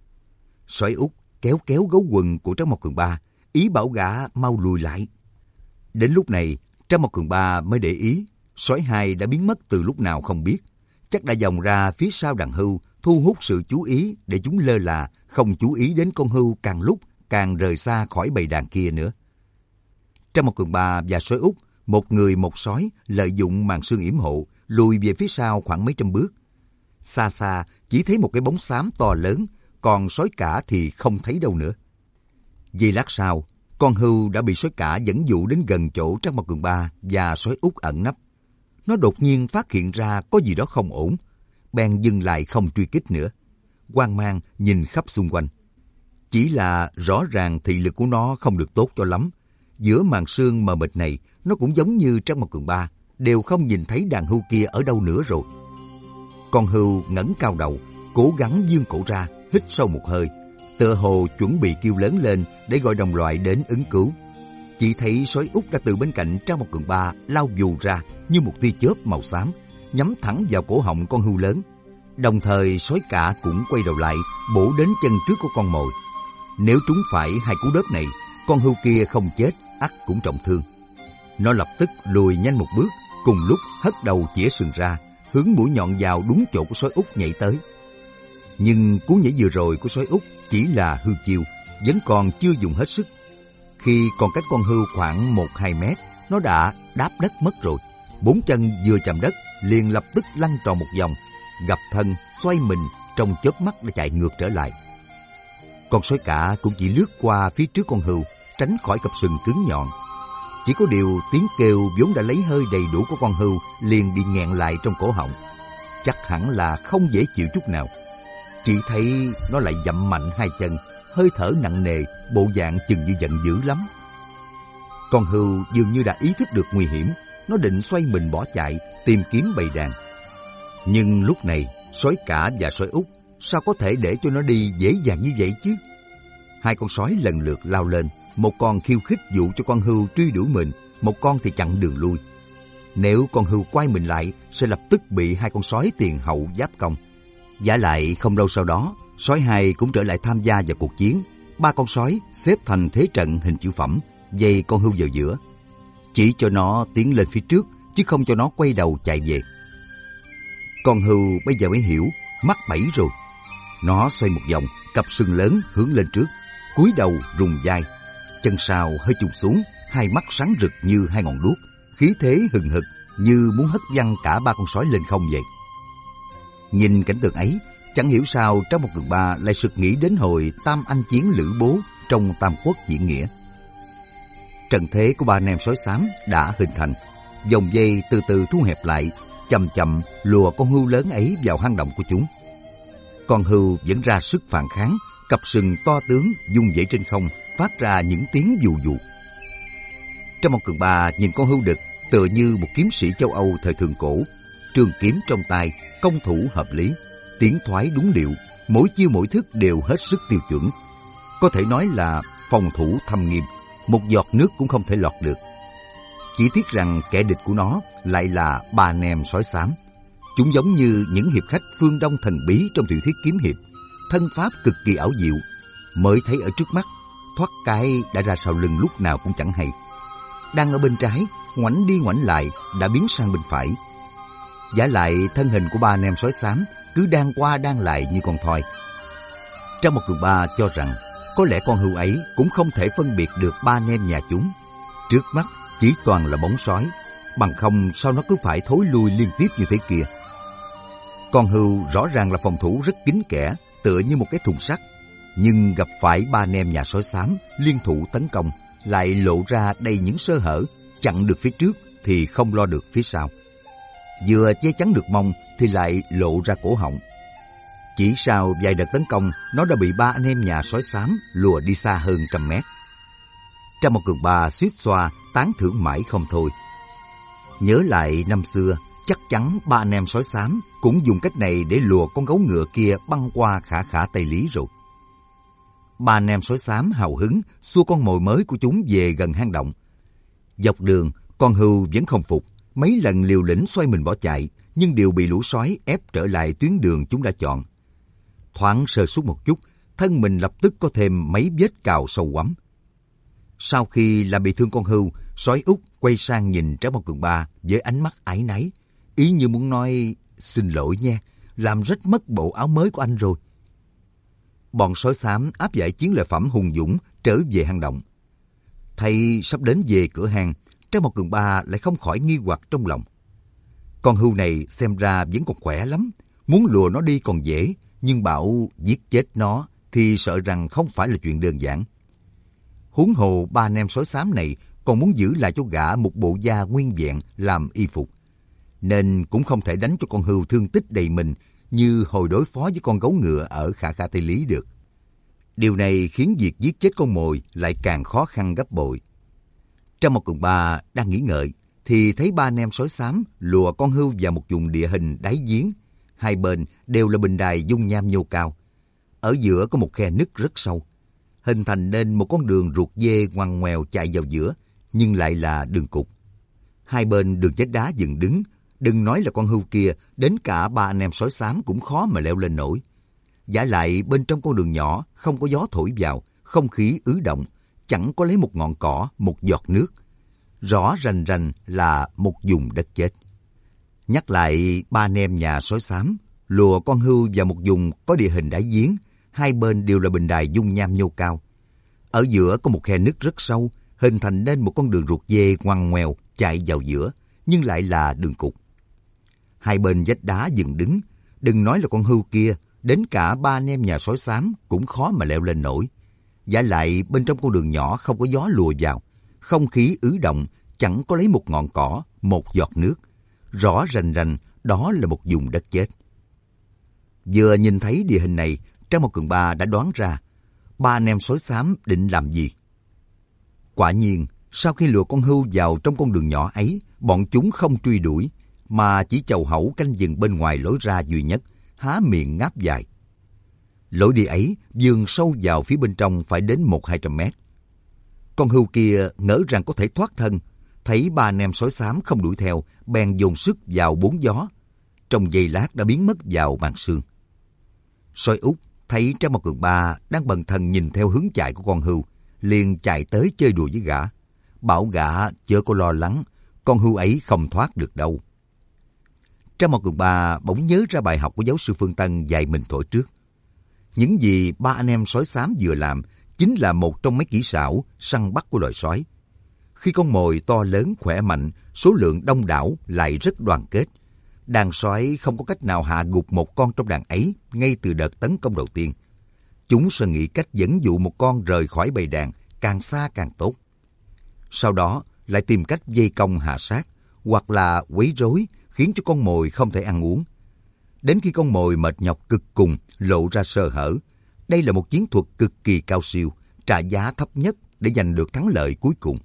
Sói Út kéo kéo gấu quần của Trang Mao Cường Ba, ý bảo gã mau lùi lại. Đến lúc này, Trang Mao Cường Ba mới để ý, sói hai đã biến mất từ lúc nào không biết. Chắc đã vòng ra phía sau đàn hươu, thu hút sự chú ý để chúng lơ là, không chú ý đến con hươu càng lúc càng rời xa khỏi bầy đàn kia nữa. Trang Mao Cường Ba và sói Út, một người một sói, lợi dụng màn sương yểm hộ, lùi về phía sau khoảng mấy trăm bước. Xa xa chỉ thấy một cái bóng xám to lớn, còn sói cả thì không thấy đâu nữa. Giây lát sau, con hươu đã bị sói cả dẫn dụ đến gần chỗ Trang Mao Cường Ba và sói Út ẩn nấp. Nó đột nhiên phát hiện ra có gì đó không ổn, bèn dừng lại không truy kích nữa. Hoang mang nhìn khắp xung quanh. Chỉ là rõ ràng thị lực của nó không được tốt cho lắm. Giữa màn sương mờ mịt này, nó cũng giống như Trang Mao Cường Ba, đều không nhìn thấy đàn hươu kia ở đâu nữa rồi. Con hươu ngẩng cao đầu, cố gắng vươn cổ ra, hít sâu một hơi, tựa hồ chuẩn bị kêu lớn lên để gọi đồng loại đến ứng cứu. Chỉ thấy sói Út đã từ bên cạnh Trang Mao Cường Ba lao vù ra như một tia chớp màu xám, nhắm thẳng vào cổ họng con hươu lớn. Đồng thời sói cả cũng quay đầu lại, bổ đến chân trước của con mồi. Nếu trúng phải hai cú đớp này, con hươu kia không chết, ắt cũng trọng thương. Nó lập tức lùi nhanh một bước, cùng lúc hất đầu chĩa sừng ra, hướng mũi nhọn vào đúng chỗ của sói Út nhảy tới. Nhưng cú nhảy vừa rồi của sói Út chỉ là hư chiêu, vẫn còn chưa dùng hết sức. Khi còn cách con hươu khoảng 1-2 mét, nó đã đáp đất mất rồi. Bốn chân vừa chạm đất, liền lập tức lăn tròn một vòng, gập thân, xoay mình, trong chớp mắt đã chạy ngược trở lại. Con sói cả cũng chỉ lướt qua phía trước con hươu, tránh khỏi cặp sừng cứng nhọn. Chỉ có điều tiếng kêu vốn đã lấy hơi đầy đủ của con hươu liền bị nghẹn lại trong cổ họng. Chắc hẳn là không dễ chịu chút nào. Chỉ thấy nó lại dậm mạnh hai chân, hơi thở nặng nề, bộ dạng chừng như giận dữ lắm. Con hươu dường như đã ý thức được nguy hiểm, nó định xoay mình bỏ chạy, tìm kiếm bầy đàn. Nhưng lúc này, sói cả và sói Út sao có thể để cho nó đi dễ dàng như vậy chứ? Hai con sói lần lượt lao lên, một con khiêu khích dụ cho con hươu truy đuổi mình, một con thì chặn đường lui. Nếu con hươu quay mình lại, sẽ lập tức bị hai con sói tiền hậu giáp công. Vả lại không lâu sau đó, sói hai cũng trở lại tham gia vào cuộc chiến. Ba con sói xếp thành thế trận hình chữ phẩm, vây con hươu vào giữa. Chỉ cho nó tiến lên phía trước, chứ không cho nó quay đầu chạy về. Con hươu bây giờ mới hiểu, mắc bẫy rồi. Nó xoay một vòng, cặp sừng lớn hướng lên trước, cúi đầu rùng vai, chân sau hơi chùng xuống, hai mắt sáng rực như hai ngọn đuốc, khí thế hừng hực như muốn hất văng cả ba con sói lên không vậy. Nhìn cảnh tượng ấy, chẳng hiểu sao Trang Mao Cường Ba lại sực nghĩ đến hồi tam anh chiến Lữ Bố trong Tam Quốc diễn nghĩa. Trận thế của ba anh em sói xám đã hình thành, vòng dây từ từ thu hẹp lại, chậm chậm lùa con hươu lớn ấy vào hang động của chúng. Con hươu vẫn ra sức phản kháng, cặp sừng to tướng vung vẩy trên không, phát ra những tiếng vù vù. Trang Mao Cường Ba nhìn con hươu đực tựa như một kiếm sĩ châu Âu thời thượng cổ, trường kiếm trong tay, công thủ hợp lý, tiến thoái đúng điệu, mỗi chiêu mỗi thức đều hết sức tiêu chuẩn. Có thể nói là phòng thủ thâm nghiêm, một giọt nước cũng không thể lọt được. Chỉ tiếc rằng kẻ địch của nó lại là ba anh em sói xám. Chúng giống như những hiệp khách phương Đông thần bí trong tiểu thuyết kiếm hiệp, thân pháp cực kỳ ảo diệu, mới thấy ở trước mắt, thoát cái đã ra sau lưng lúc nào cũng chẳng hay. Đang ở bên trái, ngoảnh đi ngoảnh lại đã biến sang bên phải. Vả lại thân hình của ba anh em sói xám cứ đang qua đang lại như con thoi. Trang Mao Cường Ba cho rằng có lẽ con hươu ấy cũng không thể phân biệt được ba anh em nhà chúng. Trước mắt chỉ toàn là bóng sói, bằng không sao nó cứ phải thối lui liên tiếp như thế kia. Con hươu rõ ràng là phòng thủ rất kín kẽ, tựa như một cái thùng sắt, nhưng gặp phải ba anh em nhà sói xám liên thủ tấn công, lại lộ ra đầy những sơ hở, chặn được phía trước thì không lo được phía sau. Vừa che chắn được mông thì lại lộ ra cổ họng. Chỉ sau vài đợt tấn công, nó đã bị ba anh em nhà sói xám lùa đi xa hơn 100 mét. Trăm Một Cường Ba suýt xoa, tán thưởng mãi không thôi. Nhớ lại năm xưa, chắc chắn ba anh em sói xám cũng dùng cách này để lùa con gấu ngựa kia băng qua khả khả Tây Lý rồi. Ba anh em sói xám hào hứng xua con mồi mới của chúng về gần hang động. Dọc đường, con hươu vẫn không phục, mấy lần liều lĩnh xoay mình bỏ chạy, nhưng đều bị lũ sói ép trở lại tuyến đường chúng đã chọn. Thoáng sơ suất một chút, thân mình lập tức có thêm mấy vết cào sâu quắm. Sau khi làm bị thương con hươu, sói Út quay sang nhìn Tráng Bao Cường Ba với ánh mắt áy náy, ý như muốn nói xin lỗi nha, làm rách mất bộ áo mới của anh rồi. Bọn sói xám áp giải chiến lợi phẩm hùng dũng trở về hang động. Thấy sắp đến về cửa hang, Tráng Bao Cường Ba lại không khỏi nghi hoặc trong lòng. Con hươu này xem ra vẫn còn khỏe lắm, muốn lùa nó đi còn dễ, nhưng bảo giết chết nó thì sợ rằng không phải là chuyện đơn giản. Huống hồ ba anh em sói xám này còn muốn giữ lại cho gã một bộ da nguyên vẹn làm y phục, nên cũng không thể đánh cho con hươu thương tích đầy mình như hồi đối phó với con gấu ngựa ở khả khả Tây Lý được. Điều này khiến việc giết chết con mồi lại càng khó khăn gấp bội. Tráng Bao Cường Ba đang nghĩ ngợi thì thấy ba anh em sói xám lùa con hươu vào một vùng địa hình đáy giếng. Hai bên đều là bình đài dung nham nhô cao. Ở giữa có một khe nứt rất sâu, hình thành nên một con đường ruột dê ngoằn ngoèo chạy vào giữa, nhưng lại là đường cụt. Hai bên đường vách đá dựng đứng, đừng nói là con hươu kia, đến cả ba anh em sói xám cũng khó mà leo lên nổi. Vả lại bên trong con đường nhỏ không có gió thổi vào, không khí ứ động, chẳng có lấy một ngọn cỏ, một giọt nước. Rõ rành rành là một vùng đất chết. Nhắc lại ba anh em nhà sói xám lùa con hươu vào một vùng có địa hình đáy giếng, hai bên đều là bình đài dung nham nhô cao. Ở giữa có một khe nứt rất sâu, hình thành nên một con đường ruột dê ngoằn ngoèo chạy vào giữa, nhưng lại là đường cụt. Hai bên vách đá dựng đứng, đừng nói là con hươu kia, đến cả ba anh em nhà sói xám cũng khó mà leo lên nổi. Vả lại bên trong con đường nhỏ không có gió lùa vào, không khí ứ động, chẳng có lấy một ngọn cỏ, một giọt nước. Rõ rành rành đó là một vùng đất chết. Vừa nhìn thấy địa hình này, Tráng Bao Cường Ba đã đoán ra ba anh em sói xám định làm gì. Quả nhiên, sau khi lùa con hươu vào trong con đường nhỏ ấy, bọn chúng không truy đuổi, mà chỉ chầu hẩu canh chừng bên ngoài lối ra duy nhất, há miệng ngáp dài. Lối đi ấy vươn sâu vào phía bên trong phải đến 100-200 mét. Con hươu kia ngỡ rằng có thể thoát thân, thấy ba anh em sói xám không đuổi theo, bèn dồn sức vào bốn gió. Trong giây lát đã biến mất vào màn sương. Sói Út thấy Tráng Bao Cường Ba đang bần thần nhìn theo hướng chạy của con hươu, liền chạy tới chơi đùa với gã, bảo gã chớ có lo lắng, con hươu ấy không thoát được đâu. Tráng Bao Cường Ba bỗng nhớ ra bài học của giáo sư Phương Tân dạy mình thổi trước. Những gì ba anh em sói xám vừa làm chính là một trong mấy kỹ xảo săn bắt của loài sói. Khi con mồi to lớn khỏe mạnh, số lượng đông đảo lại rất đoàn kết, đàn sói không có cách nào hạ gục một con trong đàn ấy ngay từ đợt tấn công đầu tiên. Chúng sẽ nghĩ cách dẫn dụ một con rời khỏi bầy đàn, càng xa càng tốt. Sau đó lại tìm cách vây công hạ sát, hoặc là quấy rối khiến cho con mồi không thể ăn uống. Đến khi con mồi mệt nhọc cực cùng, lộ ra sơ hở. Đây là một chiến thuật cực kỳ cao siêu, trả giá thấp nhất để giành được thắng lợi cuối cùng.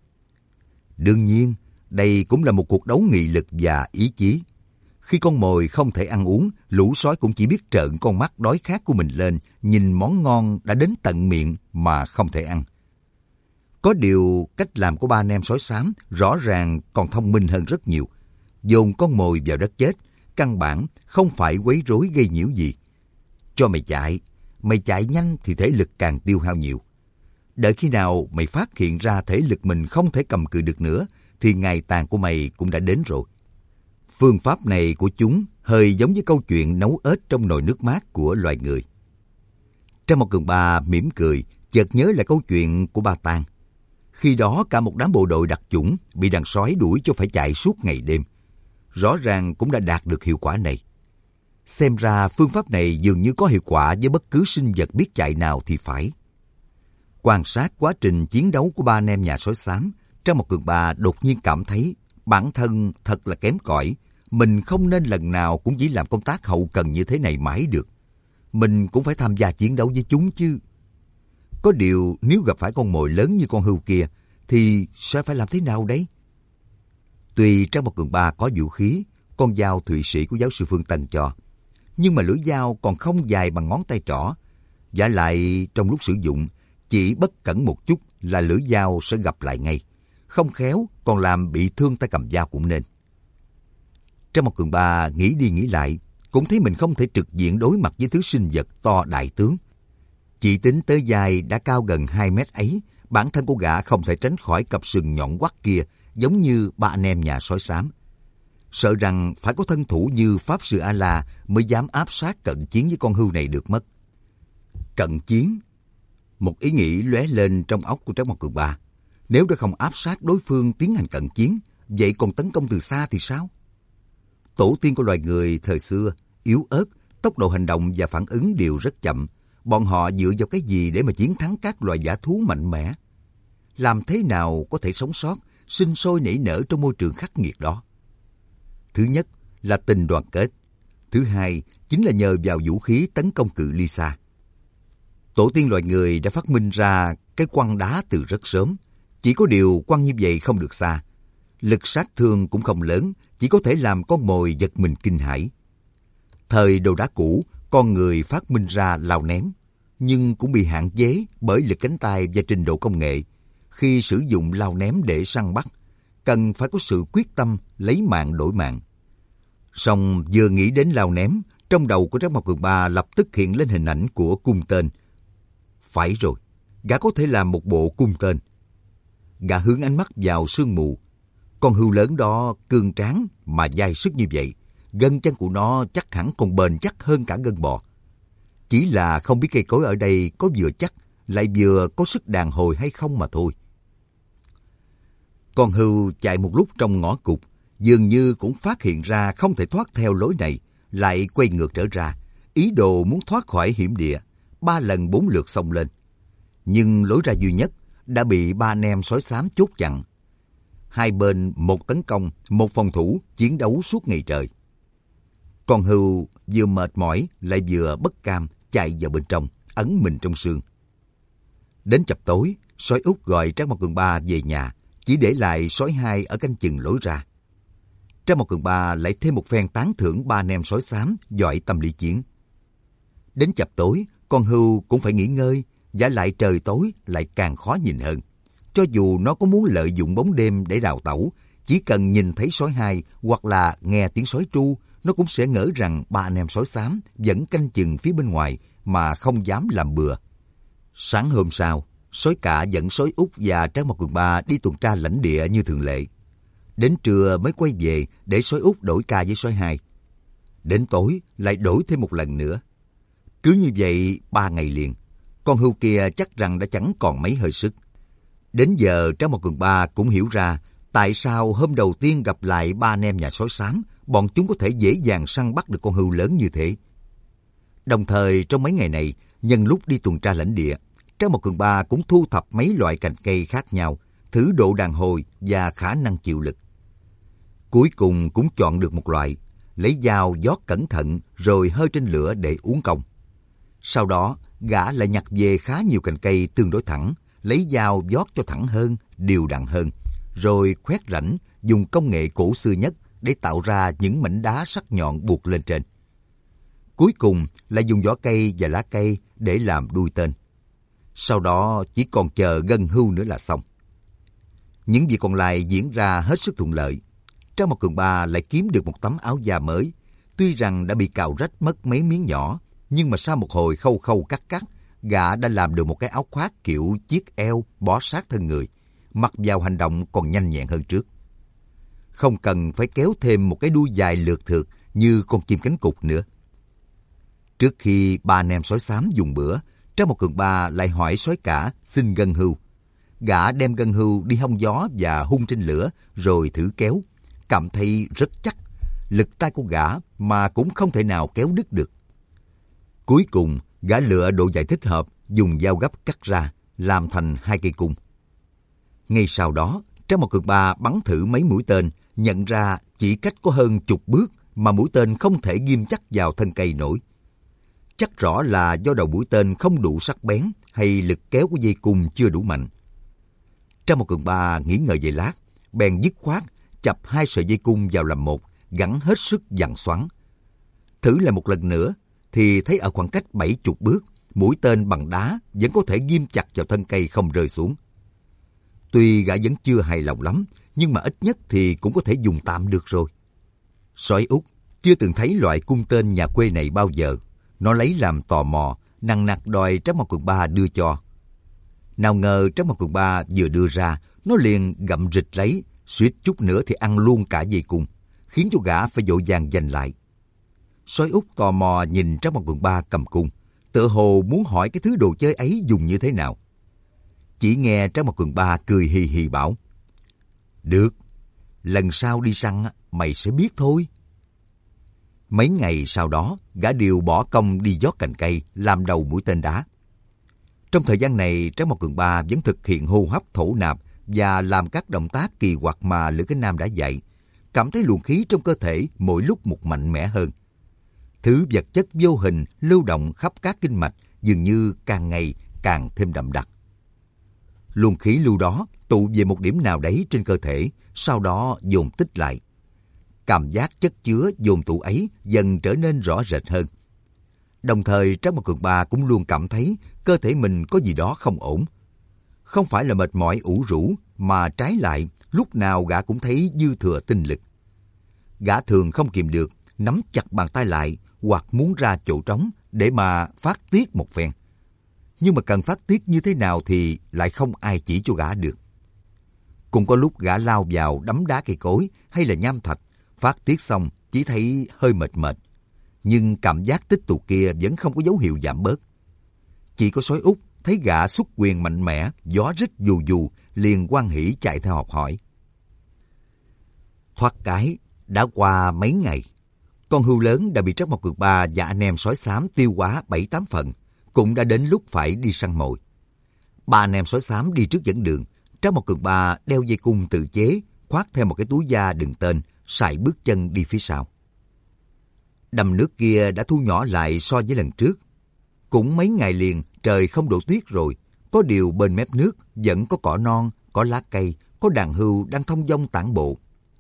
Đương nhiên, đây cũng là một cuộc đấu nghị lực và ý chí. Khi con mồi không thể ăn uống, lũ sói cũng chỉ biết trợn con mắt đói khát của mình lên, nhìn món ngon đã đến tận miệng mà không thể ăn. Có điều, cách làm của ba anh em sói xám rõ ràng còn thông minh hơn rất nhiều. Dồn con mồi vào đất chết, căn bản không phải quấy rối gây nhiễu gì. Cho mày chạy nhanh thì thể lực càng tiêu hao nhiều. Đợi khi nào mày phát hiện ra thể lực mình không thể cầm cự được nữa, thì ngày tàn của mày cũng đã đến rồi. Phương pháp này của chúng hơi giống với câu chuyện nấu ếch trong nồi nước mát của loài người. Tráng Bao Cường Ba mỉm cười, chợt nhớ lại câu chuyện của Ba Tang. Khi đó cả một đám bộ đội đặc chủng bị đàn sói đuổi cho phải chạy suốt ngày đêm. Rõ ràng cũng đã đạt được hiệu quả này. Xem ra phương pháp này dường như có hiệu quả với bất cứ sinh vật biết chạy nào thì phải. Quan sát quá trình chiến đấu của ba anh em nhà sói xám, Tráng Bao Cường Ba đột nhiên cảm thấy bản thân thật là kém cỏi. Mình không nên lần nào cũng chỉ làm công tác hậu cần như thế này mãi được. mình cũng phải tham gia chiến đấu với chúng chứ. Có điều nếu gặp phải con mồi lớn như con hươu kia, thì sẽ phải làm thế nào đấy? Tuy Trang Mộc Cường Ba có vũ khí, con dao Thụy Sĩ của giáo sư Phương Tân cho, nhưng mà lưỡi dao còn không dài bằng ngón tay trỏ. Vả lại trong lúc sử dụng, chỉ bất cẩn một chút là lưỡi dao sẽ gặp lại ngay. Không khéo còn làm bị thương tay cầm dao cũng nên. Trang Mộc Cường Ba nghĩ đi nghĩ lại, cũng thấy mình không thể trực diện đối mặt với thứ sinh vật to đại tướng. Chỉ tính tới dài đã cao gần 2 mét ấy, bản thân của gã không thể tránh khỏi cặp sừng nhọn quắt kia, giống như ba anh em nhà sói xám. Sợ rằng phải có thân thủ như Pháp Sư A-La mới dám áp sát cận chiến với con hươu này được mất. Cận chiến? Một ý nghĩ lóe lên trong óc của Trác Mộc Cường Ba. Nếu đã không áp sát đối phương tiến hành cận chiến, vậy còn tấn công từ xa thì sao? Tổ tiên của loài người thời xưa, yếu ớt, tốc độ hành động và phản ứng đều rất chậm. Bọn họ dựa vào cái gì để mà chiến thắng các loài dã thú mạnh mẽ? Làm thế nào có thể sống sót, sinh sôi nảy nở trong môi trường khắc nghiệt đó? Thứ nhất là tình đoàn kết. Thứ hai chính là nhờ vào vũ khí tấn công cự ly xa. Tổ tiên loài người đã phát minh ra cái quăng đá từ rất sớm. Chỉ có điều quăng như vậy không được xa. Lực sát thương cũng không lớn, chỉ có thể làm con mồi giật mình kinh hãi. Thời đồ đá cũ, con người phát minh ra lao ném, nhưng cũng bị hạn chế bởi lực cánh tay và trình độ công nghệ. Khi sử dụng lao ném để săn bắt, cần phải có sự quyết tâm lấy mạng đổi mạng. Song vừa nghĩ đến lao ném, trong đầu của Trác Mộc Cường Ba lập tức hiện lên hình ảnh của cung tên. Phải rồi, gã có thể làm một bộ cung tên. Gã hướng ánh mắt vào sương mù. Con hươu lớn đó cương tráng mà dai sức như vậy, gân chân của nó chắc hẳn còn bền chắc hơn cả gân bò. Chỉ là không biết cây cối ở đây có vừa chắc, lại vừa có sức đàn hồi hay không mà thôi. Con hươu chạy một lúc trong ngõ cụt, dường như cũng phát hiện ra không thể thoát theo lối này, lại quay ngược trở ra, ý đồ muốn thoát khỏi hiểm địa, 3 lần 4 lượt xông lên. Nhưng lối ra duy nhất đã bị ba anh em sói xám chốt chặn. Hai bên một tấn công, một phòng thủ, chiến đấu suốt ngày trời. Con hươu vừa mệt mỏi lại vừa bất cam chạy vào bên trong, ẩn mình trong sương. Đến chập tối, sói Út gọi Trác Mộc Cường Ba về nhà, chỉ để lại sói hai ở canh chừng lối ra. Trác Mộc Cường Ba lại thêm một phen tán thưởng ba anh em sói xám giỏi tâm lý chiến. Đến chập tối, con hươu cũng phải nghỉ ngơi, vả lại trời tối lại càng khó nhìn hơn. Cho dù nó có muốn lợi dụng bóng đêm để đào tẩu, chỉ cần nhìn thấy sói hai hoặc là nghe tiếng sói tru, nó cũng sẽ ngỡ rằng ba anh em sói xám vẫn canh chừng phía bên ngoài mà không dám làm bừa. Sáng hôm sau, sói cả dẫn sói Út và Trác Mộc Cường Ba đi tuần tra lãnh địa như thường lệ. Đến trưa mới quay về để sói Út đổi ca với sói hai. Đến tối lại đổi thêm một lần nữa. Cứ như vậy 3 ngày liền, con hươu kia chắc rằng đã chẳng còn mấy hơi sức. Đến giờ Trác Mộc Cường Ba cũng hiểu ra tại sao hôm đầu tiên gặp lại ba anh em nhà sói xám, bọn chúng có thể dễ dàng săn bắt được con hươu lớn như thế. Đồng thời trong mấy ngày này, nhân lúc đi tuần tra lãnh địa, Trác Mộc Cường Ba cũng thu thập mấy loại cành cây khác nhau, thử độ đàn hồi và khả năng chịu lực. Cuối cùng cũng chọn được một loại, lấy dao giót cẩn thận rồi hơi trên lửa để uốn cong. Sau đó, gã lại nhặt về khá nhiều cành cây tương đối thẳng, lấy dao giót cho thẳng hơn, đều đặn hơn, rồi khoét rãnh dùng công nghệ cổ xưa nhất để tạo ra những mảnh đá sắc nhọn buộc lên trên. Cuối cùng là dùng vỏ cây và lá cây để làm đuôi tên. Sau đó chỉ còn chờ gân hươu nữa là xong. Những việc còn lại diễn ra hết sức thuận lợi. Trác Mộc Cường Ba lại kiếm được một tấm áo da mới. Tuy rằng đã bị cào rách mất mấy miếng nhỏ, nhưng mà sau một hồi khâu khâu cắt, gã đã làm được một cái áo khoác kiểu chiếc eo bó sát thân người, mặc vào hành động còn nhanh nhẹn hơn trước. Không cần phải kéo thêm một cái đuôi dài lượt thượt như con chim cánh cụt nữa. Trước khi ba anh em sói xám dùng bữa, Trác Mộc Cường Ba lại hỏi sói cả xin gân hươu. Gã đem gân hươu đi hong gió và hun trên lửa rồi thử kéo, cảm thấy rất chắc. Lực tay của gã mà cũng không thể nào kéo đứt được. Cuối cùng, gã lựa độ dài thích hợp, dùng dao gấp cắt ra, làm thành 2 cây cung. Ngay sau đó, Trác Mộc Cường Ba bắn thử mấy mũi tên, nhận ra chỉ cách có hơn chục bước mà mũi tên không thể ghim chắc vào thân cây nổi. Chắc rõ là do đầu mũi tên không đủ sắc bén hay lực kéo của dây cung chưa đủ mạnh. Trang một Cường Ba nghĩ ngợi giây lát, bèn dứt khoát chập hai sợi dây cung vào làm một, gắn hết sức giằng xoắn. Thử lại một lần nữa thì thấy ở khoảng cách 70 bước, mũi tên bằng đá vẫn có thể ghim chặt vào thân cây không rơi xuống. Tuy gã vẫn chưa hài lòng lắm, nhưng mà ít nhất thì cũng có thể dùng tạm được rồi. Sói Út chưa từng thấy loại cung tên nhà quê này bao giờ. Nó lấy làm tò mò, nằng nặc đòi Trác Mao Cường Ba đưa cho. Nào ngờ Trác Mao Cường Ba vừa đưa ra, nó liền gặm rịch lấy, suýt chút nữa thì ăn luôn cả dây cung, khiến cho gã phải vội vàng giành lại. Sói Út tò mò nhìn Trác Mao Cường Ba cầm cung, tựa hồ muốn hỏi cái thứ đồ chơi ấy dùng như thế nào. Chỉ nghe Trác Mao Cường Ba cười hì hì bảo: "Được, lần sau đi săn mày sẽ biết thôi." Mấy ngày sau đó, gã đều bỏ công đi vót cành cây, làm đầu mũi tên đá. Trong thời gian này, Trác Mao Cường Ba vẫn thực hiện hô hấp thổ nạp và làm các động tác kỳ quặc mà Lữ Cái Nam đã dạy, cảm thấy luồng khí trong cơ thể mỗi lúc một mạnh mẽ hơn. Thứ vật chất vô hình lưu động khắp các kinh mạch dường như càng ngày càng thêm đậm đặc. Luồng khí lưu đó tụ về một điểm nào đấy trên cơ thể, sau đó dồn tích lại. Cảm giác chất chứa dồn tụ ấy dần trở nên rõ rệt hơn. Đồng thời Trác Mao Cường Ba cũng luôn cảm thấy cơ thể mình có gì đó không ổn. Không phải là mệt mỏi ủ rũ, mà trái lại lúc nào gã cũng thấy dư thừa tinh lực. Gã thường không kìm được, nắm chặt bàn tay lại hoặc muốn ra chỗ trống để mà phát tiết một phen. Nhưng mà cần phát tiết như thế nào thì lại không ai chỉ cho gã được. Cũng có lúc gã lao vào đấm đá cây cối hay là nham thạch, phát tiết xong chỉ thấy hơi mệt mệt. Nhưng cảm giác tích tụ kia vẫn không có dấu hiệu giảm bớt. Chỉ có Sói Út thấy gã xuất quyền mạnh mẽ, gió rít dù dù, liền hoan hỉ chạy theo học hỏi. Thoát cái, đã qua mấy ngày, con hươu lớn đã bị Trác Mao Cường Ba và anh em sói xám tiêu hóa 7-8 phần, cũng đã đến lúc phải đi săn mồi. Ba anh em sói xám đi trước dẫn đường, Trác Mao Cường Ba đeo dây cung tự chế, khoác theo một cái túi da đựng tên, sải bước chân đi phía sau. Đầm nước kia đã thu nhỏ lại so với lần trước. Cũng mấy ngày liền trời không đổ tuyết rồi, có điều bên mép nước vẫn có cỏ non, có lá cây, có đàn hươu đang thông dong tản bộ.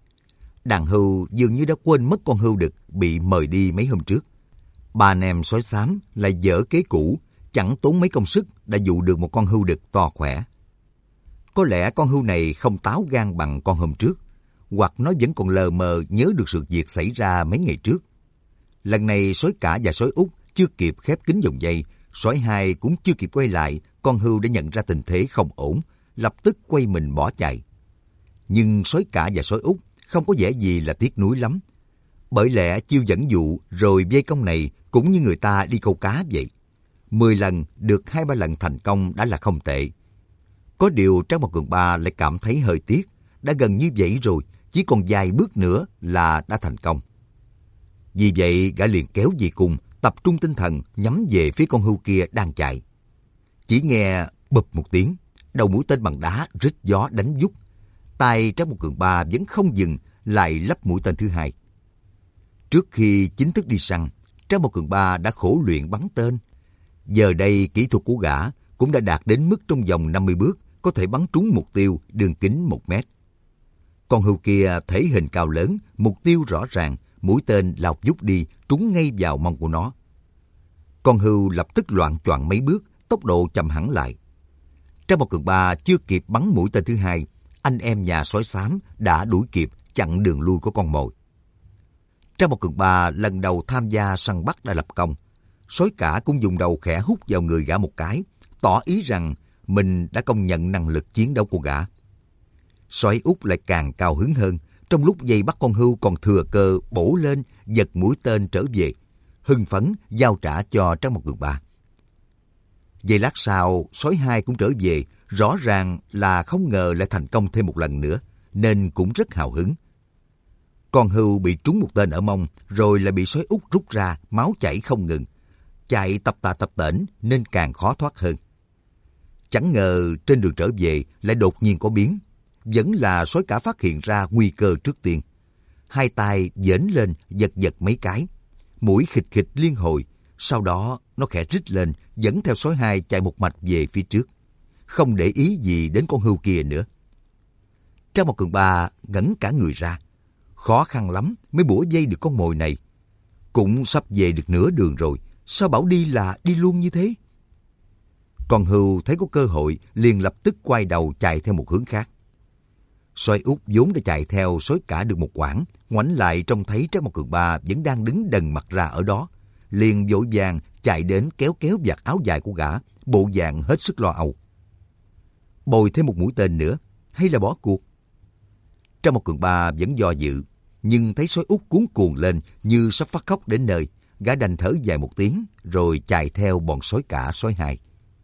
Đàn hươu dường như đã quên mất con hươu đực bị mời đi mấy hôm trước. Ba anh em sói xám lại dở kế cũ, chẳng tốn mấy công sức đã dụ được một con hươu đực to khỏe. Có lẽ con hươu này không táo gan bằng con hôm trước, hoặc nó vẫn còn lờ mờ nhớ được sự việc xảy ra mấy ngày trước. Lần này Sói Cả và Sói Út chưa kịp khép kín vòng dây, Sói Hai cũng chưa kịp quay lại, con hươu đã nhận ra tình thế không ổn, lập tức quay mình bỏ chạy. Nhưng Sói Cả và Sói Út không có vẻ gì là tiếc nuối lắm. Bởi lẽ chiêu dẫn dụ rồi vây công này cũng như người ta đi câu cá vậy. 10 lần được 2-3 lần thành công đã là không tệ. Có điều Trác Mao Cường Ba lại cảm thấy hơi tiếc, đã gần như vậy rồi, chỉ còn vài bước nữa là đã thành công. Vì vậy gã liền kéo dây cung, tập trung tinh thần nhắm về phía con hươu kia đang chạy. Chỉ nghe bụp một tiếng, đầu mũi tên bằng đá rít gió đánh vút. Tay Trác Mao Cường Ba vẫn không dừng, lại lắp mũi tên thứ hai. Trước khi chính thức đi săn, Trác Mao Cường Ba đã khổ luyện bắn tên. Giờ đây kỹ thuật của gã cũng đã đạt đến mức trong vòng 50 bước có thể bắn trúng mục tiêu đường kính 1 mét. Con hươu kia thể hình cao lớn, mục tiêu rõ ràng, mũi tên lao vút đi trúng ngay vào mông của nó. Con hươu lập tức loạng choạng mấy bước, tốc độ chậm hẳn lại. Trác Mao Cường Ba chưa kịp bắn mũi tên thứ hai, anh em nhà sói xám đã đuổi kịp chặn đường lui của con mồi. Trác Mao Cường Ba lần đầu tham gia săn bắt đã lập công. Sói Cả cũng dùng đầu khẽ hút vào người gã một cái, tỏ ý rằng mình đã công nhận năng lực chiến đấu của gã. Sói Út lại càng cao hứng hơn, trong lúc dây bắt con hươu còn thừa cơ bổ lên, giật mũi tên trở về, hưng phấn giao trả cho Trác Mao Cường Ba. Giây lát sau, Sói Hai cũng trở về, rõ ràng là không ngờ lại thành công thêm một lần nữa, nên cũng rất hào hứng. Con hươu bị trúng một tên ở mông, rồi lại bị Sói Út rút ra, máu chảy không ngừng. Chạy tập tà tập tễnh nên càng khó thoát hơn. Chẳng ngờ trên đường trở về lại đột nhiên có biến. Vẫn là Sói Cả phát hiện ra nguy cơ trước tiên. Hai tay giễnh lên giật giật mấy cái. Mũi khịch khịch liên hồi, sau đó nó khẽ rít lên, dẫn theo sói hai chạy một mạch về phía trước, không để ý gì đến con hươu kia nữa. Trang một Cường Ba ngẩn cả người ra, khó khăn lắm mới bủa dây được con mồi này. Cũng sắp về được nửa đường rồi, sao bảo đi là đi luôn như thế? Con hươu thấy có cơ hội liền lập tức quay đầu chạy theo một hướng khác. Sói Út vốn đã chạy theo sói cả được một quãng, ngoảnh lại trông thấy Trác Mộc Cường Ba vẫn đang đứng đần mặt ra ở đó, liền vội vàng chạy đến kéo kéo vạt áo dài của gã, bộ dạng hết sức lo âu. Bồi thêm một mũi tên nữa, hay là bỏ cuộc? Trác Mộc Cường Ba vẫn do dự, nhưng thấy sói Út cuống cuồng lên như sắp phát khóc đến nơi, gã đành thở dài một tiếng rồi chạy theo bọn sói cả sói hai.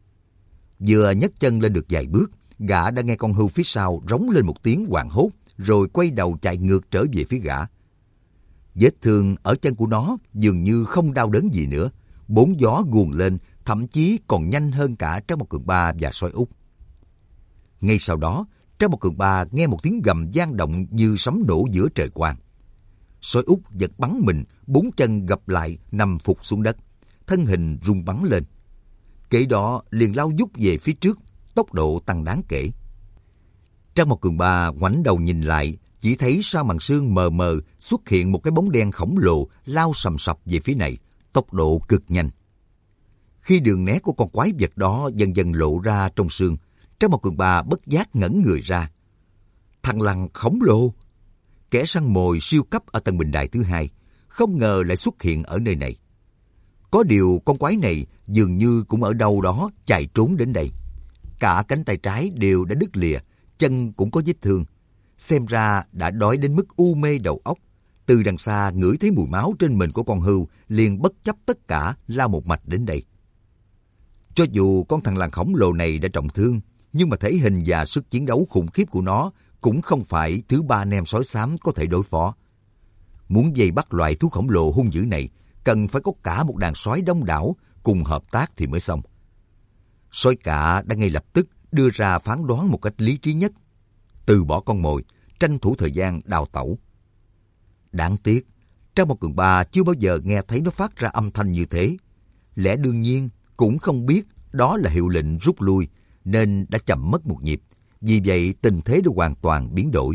Vừa nhấc chân lên được vài bước, gã đã nghe con hươu phía sau rống lên một tiếng hoảng hốt, rồi quay đầu chạy ngược trở về phía gã. Vết thương ở chân của nó dường như không đau đớn gì nữa, bốn gió guồn lên, thậm chí còn nhanh hơn cả Trác Mộc Cường Ba và sói Út. Ngay sau đó, Trác Mộc Cường Ba nghe một tiếng gầm vang động như sấm nổ giữa trời quang. Sói Út giật bắn mình, bốn chân gập lại nằm phục xuống đất, thân hình rung bắn lên. Kể đó liền lao vút về phía trước, tốc độ tăng đáng kể. Trác Mộc Cường Ba ngoảnh đầu nhìn lại, chỉ thấy sau màn sương mờ mờ xuất hiện một cái bóng đen khổng lồ lao sầm sập về phía này, tốc độ cực nhanh. Khi đường né của con quái vật đó dần dần lộ ra trong sương, Trác Mộc Cường Ba bất giác ngẩn người ra. Thằng lằn khổng lồ, kẻ săn mồi siêu cấp ở tầng bình đài thứ hai, không ngờ lại xuất hiện ở nơi này. Có điều con quái này dường như cũng ở đâu đó chạy trốn đến đây. Cả cánh tay trái đều đã đứt lìa, chân cũng có vết thương. Xem ra đã đói đến mức u mê đầu óc. Từ đằng xa ngửi thấy mùi máu trên mình của con hươu, liền bất chấp tất cả lao một mạch đến đây. Cho dù con thằng lằn khổng lồ này đã trọng thương, nhưng mà thể hình và sức chiến đấu khủng khiếp của nó cũng không phải thứ ba anh em sói xám có thể đối phó. Muốn vây bắt loại thú khổng lồ hung dữ này, cần phải có cả một đàn sói đông đảo cùng hợp tác thì mới xong. Sói cả đã ngay lập tức đưa ra phán đoán một cách lý trí nhất, từ bỏ con mồi, tranh thủ thời gian đào tẩu. Đáng tiếc, Trác Mộc Cường Ba chưa bao giờ nghe thấy nó phát ra âm thanh như thế. Lẽ đương nhiên cũng không biết đó là hiệu lệnh rút lui, nên đã chậm mất một nhịp. Vì vậy tình thế đã hoàn toàn biến đổi.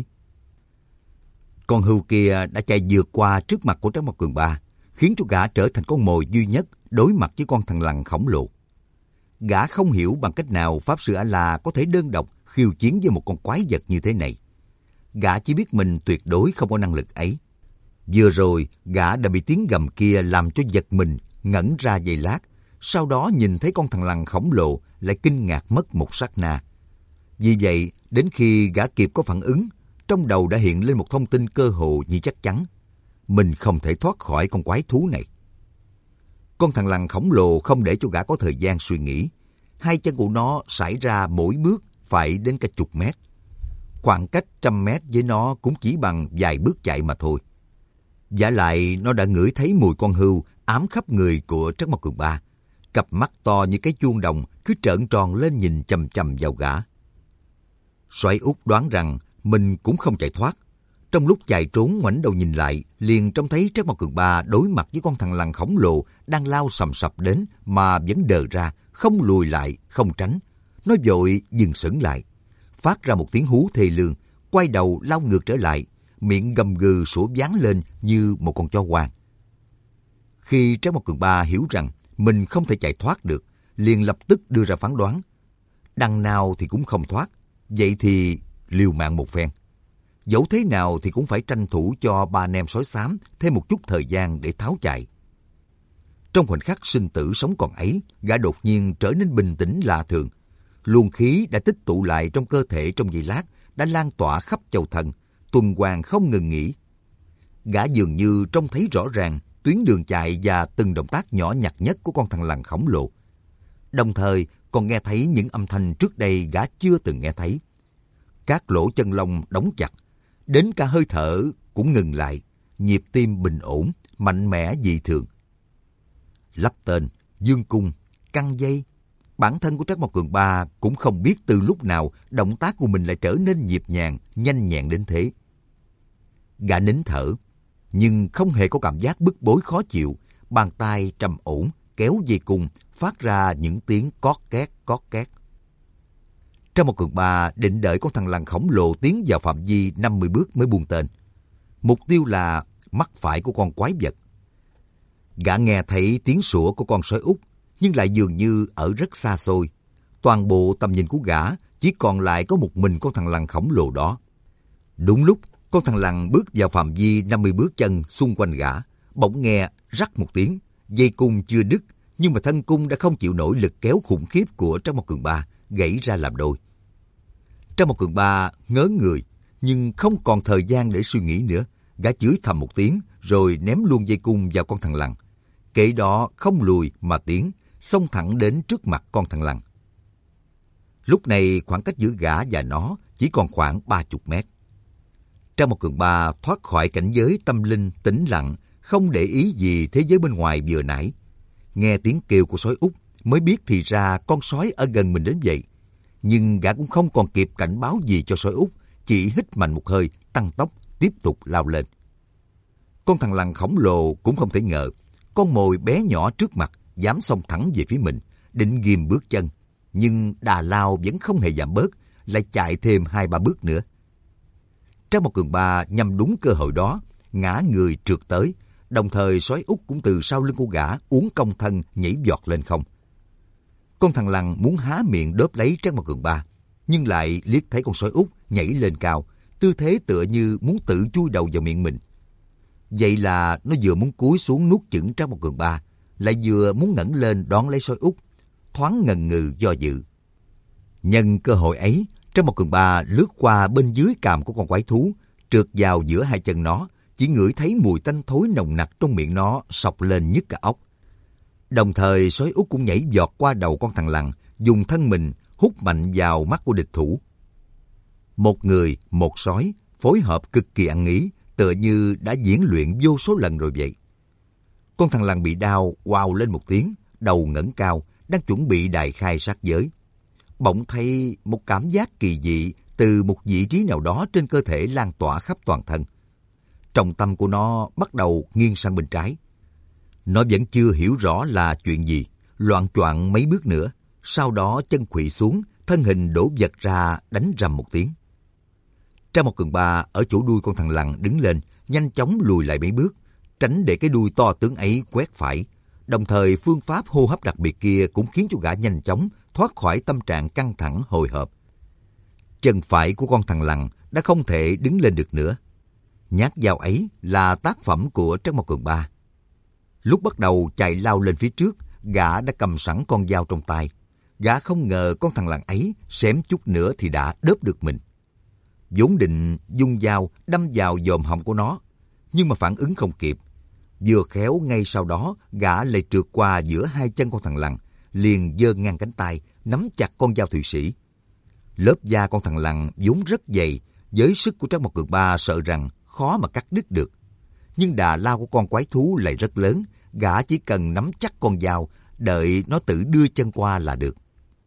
Con hươu kia đã chạy vượt qua trước mặt của Trác Mộc Cường Ba, khiến cho gã trở thành con mồi duy nhất đối mặt với con thằng lằn khổng lồ. Gã không hiểu bằng cách nào Pháp Sư A-La có thể đơn độc khiêu chiến với một con quái vật như thế này. Gã chỉ biết mình tuyệt đối không có năng lực ấy. Vừa rồi, gã đã bị tiếng gầm kia làm cho giật mình, ngẩn ra giây lát. Sau đó nhìn thấy con thằng lằn khổng lồ lại kinh ngạc mất một sát na. Vì vậy, đến khi gã kịp có phản ứng, trong đầu đã hiện lên một thông tin cơ hồ như chắc chắn. Mình không thể thoát khỏi con quái thú này. Con thằng lằn khổng lồ không để cho gã có thời gian suy nghĩ. Hai chân của nó sải ra mỗi bước phải đến cả chục mét. Khoảng cách 100 mét với nó cũng chỉ bằng vài bước chạy mà thôi. Vả lại nó đã ngửi thấy mùi con hươu ám khắp người của Trác Mộc Cường Ba. Cặp mắt to như cái chuông đồng cứ trợn tròn lên nhìn chằm chằm vào gã. Soái Út đoán rằng mình cũng không chạy thoát. Trong lúc chạy trốn ngoảnh đầu nhìn lại, liền trông thấy Trác Mộc Cường Ba đối mặt với con thằng lằn khổng lồ đang lao sầm sập đến mà vẫn đờ ra, không lùi lại, không tránh. Nó vội dừng sững lại, phát ra một tiếng hú thê lương, quay đầu lao ngược trở lại, miệng gầm gừ sủa váng lên như một con chó hoang. Khi Trác Mộc Cường Ba hiểu rằng mình không thể chạy thoát được, liền lập tức đưa ra phán đoán. Đằng nào thì cũng không thoát, vậy thì liều mạng một phen. Dẫu thế nào thì cũng phải tranh thủ cho ba anh em sói xám thêm một chút thời gian để tháo chạy. Trong khoảnh khắc sinh tử sống còn ấy, gã đột nhiên trở nên bình tĩnh lạ thường. Luồng khí đã tích tụ lại trong cơ thể trong giây lát đã lan tỏa khắp châu thân, tuần hoàn không ngừng nghỉ. Gã dường như trông thấy rõ ràng tuyến đường chạy và từng động tác nhỏ nhặt nhất của con thằng lằn khổng lồ. Đồng thời còn nghe thấy những âm thanh trước đây gã chưa từng nghe thấy. Các lỗ chân lông đóng chặt, đến cả hơi thở cũng ngừng lại, nhịp tim bình ổn, mạnh mẽ dị thường. Lắp tên, dương cung, căng dây. Bản thân của Trác Mộc Cường Ba cũng không biết từ lúc nào động tác của mình lại trở nên nhịp nhàng, nhanh nhẹn đến thế. Gã nín thở, nhưng không hề có cảm giác bức bối khó chịu, bàn tay trầm ổn, kéo dây cung, phát ra những tiếng cót két cót két. Trang một cường ba định đợi con thằn lằn khổng lồ tiến vào phạm vi 50 bước mới buông tên. Mục tiêu là mắt phải của con quái vật. Gã nghe thấy tiếng sủa của con sói út, nhưng lại dường như ở rất xa xôi. Toàn bộ tầm nhìn của gã chỉ còn lại có một mình con thằn lằn khổng lồ đó. Đúng lúc con thằn lằn bước vào phạm vi 50 bước chân xung quanh gã, bỗng nghe rắc một tiếng, dây cung chưa đứt, nhưng mà thân cung đã không chịu nổi lực kéo khủng khiếp của Trang Một Cường Ba, gãy ra làm đôi. Trang Một Cường Ba ngớ người, nhưng không còn thời gian để suy nghĩ nữa. Gã chửi thầm một tiếng, rồi ném luôn dây cung vào con thằn lằn. Kệ đó không lùi mà tiến, xông thẳng đến trước mặt con thằn lằn. Lúc này khoảng cách giữa gã và nó chỉ còn khoảng 30 mét. Trang Một Cường Ba thoát khỏi cảnh giới tâm linh tĩnh lặng, không để ý gì thế giới bên ngoài vừa nãy. Nghe tiếng kêu của sói út mới biết thì ra con sói ở gần mình đến vậy. Nhưng gã cũng không còn kịp cảnh báo gì cho sói út, chỉ hít mạnh một hơi, tăng tốc, tiếp tục lao lên. Con thằn lằn khổng lồ cũng không thể ngờ, con mồi bé nhỏ trước mặt dám xông thẳng về phía mình, định ghim bước chân. Nhưng đà lao vẫn không hề giảm bớt, lại chạy thêm 2-3 bước nữa. Trang Một Cường Ba nhằm đúng cơ hội đó, ngã người trượt tới, đồng thời sói út cũng từ sau lưng của gã uốn cong thân nhảy vọt lên không. Con thằn lằn muốn há miệng đớp lấy Trang Một Cường Ba, nhưng lại liếc thấy con sói út nhảy lên cao, tư thế tựa như muốn tự chui đầu vào miệng mình. Vậy là nó vừa muốn cúi xuống nuốt chửng Trang Một Cường Ba, lại vừa muốn ngẩng lên đón lấy sói út, thoáng ngần ngừ do dự. Nhân cơ hội ấy, Trang Một Cường Ba lướt qua bên dưới càm của con quái thú, trượt vào giữa hai chân nó, chỉ ngửi thấy mùi tanh thối nồng nặc trong miệng nó sộc lên nhức cả óc. Đồng thời sói út cũng nhảy vọt qua đầu con thằn lằn, dùng thân mình hút mạnh vào mắt của địch thủ. Một người, một sói, phối hợp cực kỳ ăn ý, tựa như đã diễn luyện vô số lần rồi vậy. Con thằn lằn bị đau, oào lên một tiếng, đầu ngẩng cao, đang chuẩn bị đại khai sát giới. Bỗng thấy một cảm giác kỳ dị từ một vị trí nào đó trên cơ thể lan tỏa khắp toàn thân. Trọng tâm của nó bắt đầu nghiêng sang bên trái. Nó vẫn chưa hiểu rõ là chuyện gì, loạng choạng mấy bước nữa, sau đó chân khuỵu xuống, thân hình đổ vật ra đánh rầm một tiếng. Trang Một Cường Ba ở chỗ đuôi con thằn lằn đứng lên, nhanh chóng lùi lại mấy bước, tránh để cái đuôi to tướng ấy quét phải. Đồng thời phương pháp hô hấp đặc biệt kia cũng khiến cho gã nhanh chóng thoát khỏi tâm trạng căng thẳng hồi hộp. Chân phải của con thằn lằn đã không thể đứng lên được nữa. Nhát dao ấy là tác phẩm của Trang Một Cường Ba. Lúc bắt đầu chạy lao lên phía trước, gã đã cầm sẵn con dao trong tay. Gã không ngờ con thằn lằn ấy xém chút nữa thì đã đớp được mình. Vốn định dung dao đâm vào vòm họng của nó, nhưng mà phản ứng không kịp. Vừa khéo ngay sau đó, gã lại trượt qua giữa hai chân con thằn lằn, liền giơ ngang cánh tay, nắm chặt con dao Thụy Sĩ. Lớp da con thằn lằn vốn rất dày, với sức của Trang Một Cường Ba sợ rằng khó mà cắt đứt được. Nhưng đà lao của con quái thú lại rất lớn, gã chỉ cần nắm chắc con dao, đợi nó tự đưa chân qua là được.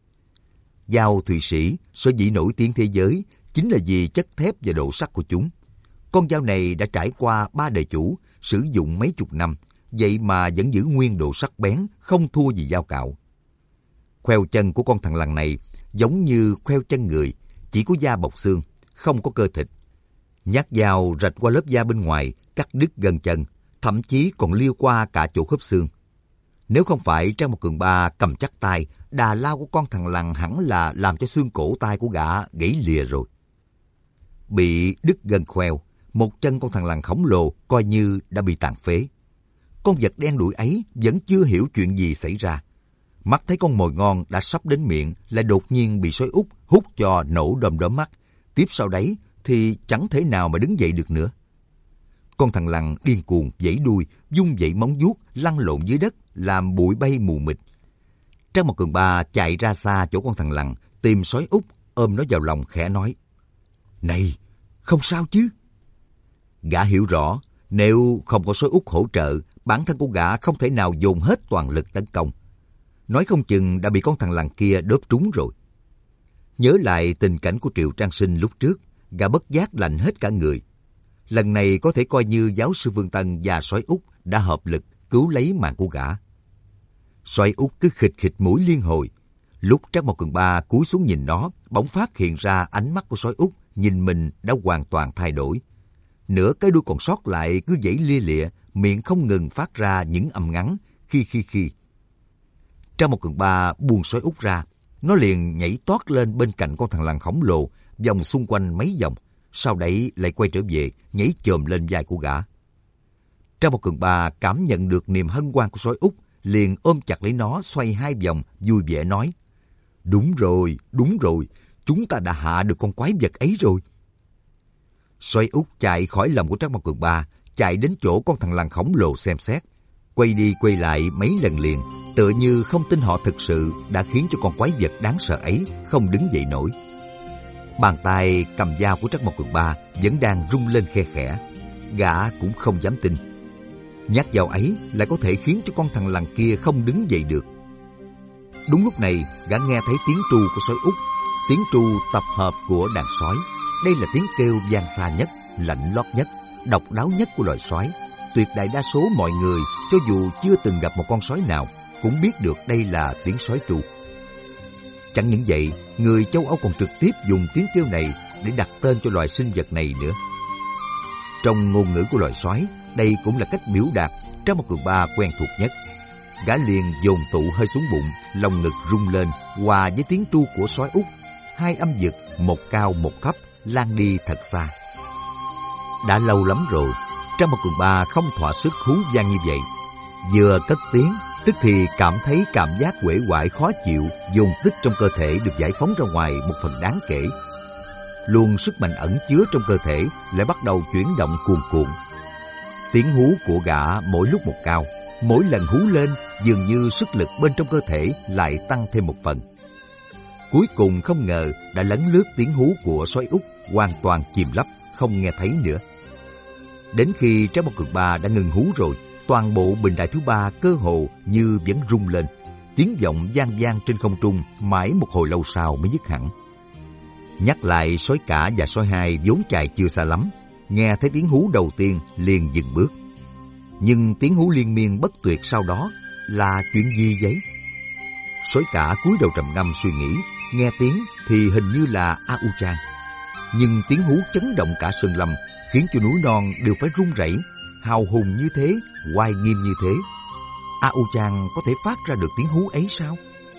Dao Thụy Sĩ sở dĩ nổi tiếng thế giới chính là vì chất thép và độ sắc của chúng. Con dao này đã trải qua 3 đời chủ, sử dụng mấy chục năm, vậy mà vẫn giữ nguyên độ sắc bén, không thua gì dao cạo. Khoeo chân của con thằn lằn này giống như khoeo chân người, chỉ có da bọc xương, không có cơ thịt. Nhát dao rạch qua lớp da bên ngoài, cắt đứt gân chân, thậm chí còn liêu qua cả chỗ khớp xương. Nếu không phải Trang Một Cường Ba cầm chắc tay, đà lao của con thằn lằn hẳn là làm cho xương cổ tay của gã gãy lìa rồi. Bị đứt gân khoeo, một chân con thằn lằn khổng lồ coi như đã bị tàn phế. Con vật đen đuổi ấy vẫn chưa hiểu chuyện gì xảy ra. Mắt thấy con mồi ngon đã sắp đến miệng, lại đột nhiên bị sói út hút cho nổ đom đóm mắt. Tiếp sau đấy thì chẳng thể nào mà đứng dậy được nữa. Con thằn lằn điên cuồng vẫy đuôi, vung vẩy móng vuốt lăn lộn dưới đất, làm bụi bay mù mịt. Trang Một Cường Ba chạy ra xa chỗ con thằn lằn, tìm sói út, ôm nó vào lòng khẽ nói: "Này, không sao chứ?" Gã hiểu rõ, nếu không có sói út hỗ trợ, bản thân của gã không thể nào dồn hết toàn lực tấn công. Nói không chừng đã bị con thằn lằn kia đớp trúng rồi. Nhớ lại tình cảnh của Triệu Trang Sinh lúc trước, gã bất giác lạnh hết cả người. Lần này có thể coi như giáo sư Vương Tân và sói út đã hợp lực cứu lấy mạng của gã. Soái Út cứ khịt khịt mũi liên hồi. Lúc Trác Mộc Cường Ba cúi xuống nhìn nó, bỗng phát hiện ra ánh mắt của Soái Út nhìn mình đã hoàn toàn thay đổi. Nửa cái đuôi còn sót lại cứ giãy lia lịa, miệng không ngừng phát ra những âm ngắn khi. Trác Mộc Cường Ba buông Soái Út ra, nó liền nhảy tót lên bên cạnh con thằn lằn khổng lồ, vòng xung quanh mấy vòng, sau đấy lại quay trở về, nhảy chồm lên vai của gã. Trác Mộc Cường Ba cảm nhận được niềm hân hoan của Soái Út, liền ôm chặt lấy nó xoay 2 vòng, vui vẻ nói: đúng rồi, chúng ta đã hạ được con quái vật ấy rồi. Soái Út chạy khỏi lòng của Trác Mộc Cường Ba, chạy đến chỗ con thằn lằn khổng lồ xem xét, quay đi quay lại mấy lần liền, tựa như không tin họ thực sự đã khiến cho con quái vật đáng sợ ấy không đứng dậy nổi. Bàn tay cầm dao của Trác Mộc Cường Ba vẫn đang rung lên khe khẽ, gã cũng không dám tin. Nhát dao ấy lại có thể khiến cho con thằn lằn kia không đứng dậy được. Đúng lúc này, gã nghe thấy tiếng tru của Soái Út, tiếng tru tập hợp của đàn sói. Đây là tiếng kêu vang xa nhất, lạnh lót nhất, độc đáo nhất của loài sói. Tuyệt đại đa số mọi người, cho dù chưa từng gặp một con sói nào, cũng biết được đây là tiếng sói tru. Chẳng những vậy, người châu Âu còn trực tiếp dùng tiếng kêu này để đặt tên cho loài sinh vật này nữa. Trong ngôn ngữ của loài sói, đây cũng là cách biểu đạt Trác Mộc Cường Ba quen thuộc nhất. Gã liền dồn tụ hơi xuống bụng, lồng ngực rung lên, hòa với tiếng tru của Soái Út. 2 âm vực, một cao một thấp, lan đi thật xa. Đã lâu lắm rồi, Trác Mộc Cường Ba không thỏa sức hú vang như vậy. Vừa cất tiếng, tức thì cảm thấy cảm giác uể oải khó chịu, dồn tích trong cơ thể được giải phóng ra ngoài một phần đáng kể. Luồng sức mạnh ẩn chứa trong cơ thể lại bắt đầu chuyển động cuồn cuộn. Tiếng hú của gã mỗi lúc một cao, mỗi lần hú lên dường như sức lực bên trong cơ thể lại tăng thêm một phần. Cuối cùng không ngờ đã lấn lướt tiếng hú của Soái Út, hoàn toàn chìm lấp, không nghe thấy nữa. Đến khi Trác Mộc Cường Ba đã ngừng hú rồi, toàn bộ bình đài thứ 3 cơ hồ như vẫn rung lên, tiếng vọng vang vang trên không trung mãi một hồi lâu sau mới dứt hẳn. Nhắc lại, Sói Cả và Sói Hai vốn chạy chưa xa lắm, nghe thấy tiếng hú đầu tiên liền dừng bước. Nhưng tiếng hú liên miên bất tuyệt sau đó là chuyện gì vậy? Sói Cả cúi đầu trầm ngâm suy nghĩ, nghe tiếng thì hình như là A U Trang. Nhưng tiếng hú chấn động cả sơn lâm, khiến cho núi non đều phải rung rẩy, hào hùng như thế, oai nghiêm như thế. A U Trang có thể phát ra được tiếng hú ấy sao?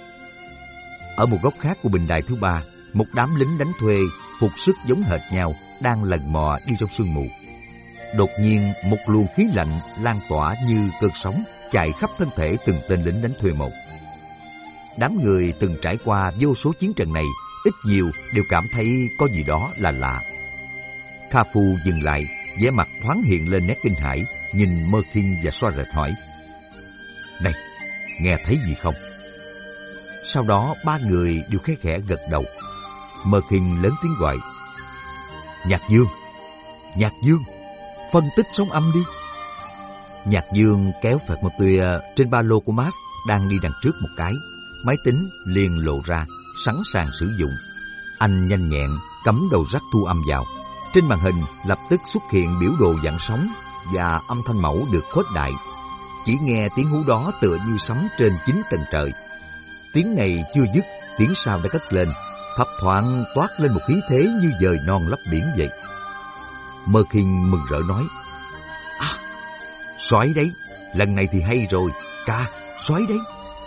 Ở một góc khác của bình đài thứ 3, một đám lính đánh thuê phục sức giống hệt nhau đang lần mò đi trong sương mù. Đột nhiên một luồng khí lạnh lan tỏa như cơn sóng chạy khắp thân thể từng tên lính đánh thuê một. Đám người từng trải qua vô số chiến trận này, ít nhiều đều cảm thấy có gì đó là lạ. Kha Phu dừng lại, vẻ mặt thoáng hiện lên nét kinh hãi, nhìn Mơ Kinh và Xoa Rệt hỏi: "Này, nghe thấy gì không?" Sau đó 3 người đều khẽ khẽ gật đầu. Mơ Kinh lớn tiếng gọi: Nhạc Dương, Nhạc Dương, phân tích sóng âm đi." Nhạc Dương kéo phạt một tuyệt trên ba lô của Max đang đi đằng trước một cái, máy tính liền lộ ra, sẵn sàng sử dụng. Anh nhanh nhẹn cắm đầu rắc thu âm vào. Trên màn hình lập tức xuất hiện biểu đồ dạng sóng và âm thanh mẫu được khuếch đại. Chỉ nghe tiếng hú đó tựa như sấm trên 9 tầng trời. Tiếng này chưa dứt, tiếng sau đã cất lên, thấp thoáng toát lên một khí thế như dời non lấp biển vậy. Mơ Kinh mừng rỡ nói: "À, sói đấy, lần này thì hay rồi, ca, sói đấy."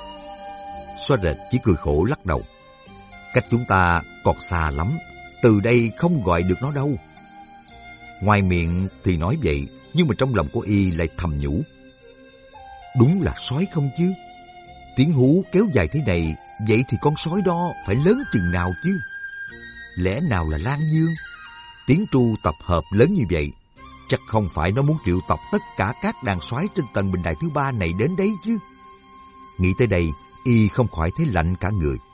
Xoa Rệt chỉ cười khổ lắc đầu: "Cách chúng ta còn xa lắm, từ đây không gọi được nó đâu." Ngoài miệng thì nói vậy, nhưng mà trong lòng của y lại thầm nhủ: "Đúng là sói không chứ? Tiếng hú kéo dài thế này, vậy thì con sói đó phải lớn chừng nào chứ? Lẽ nào là Lan Dương? Tiếng tru tập hợp lớn như vậy, chắc không phải nó muốn triệu tập tất cả các đàn sói trên tầng bình đài thứ 3 này đến đấy chứ?" Nghĩ tới đây, y không khỏi thấy lạnh cả người.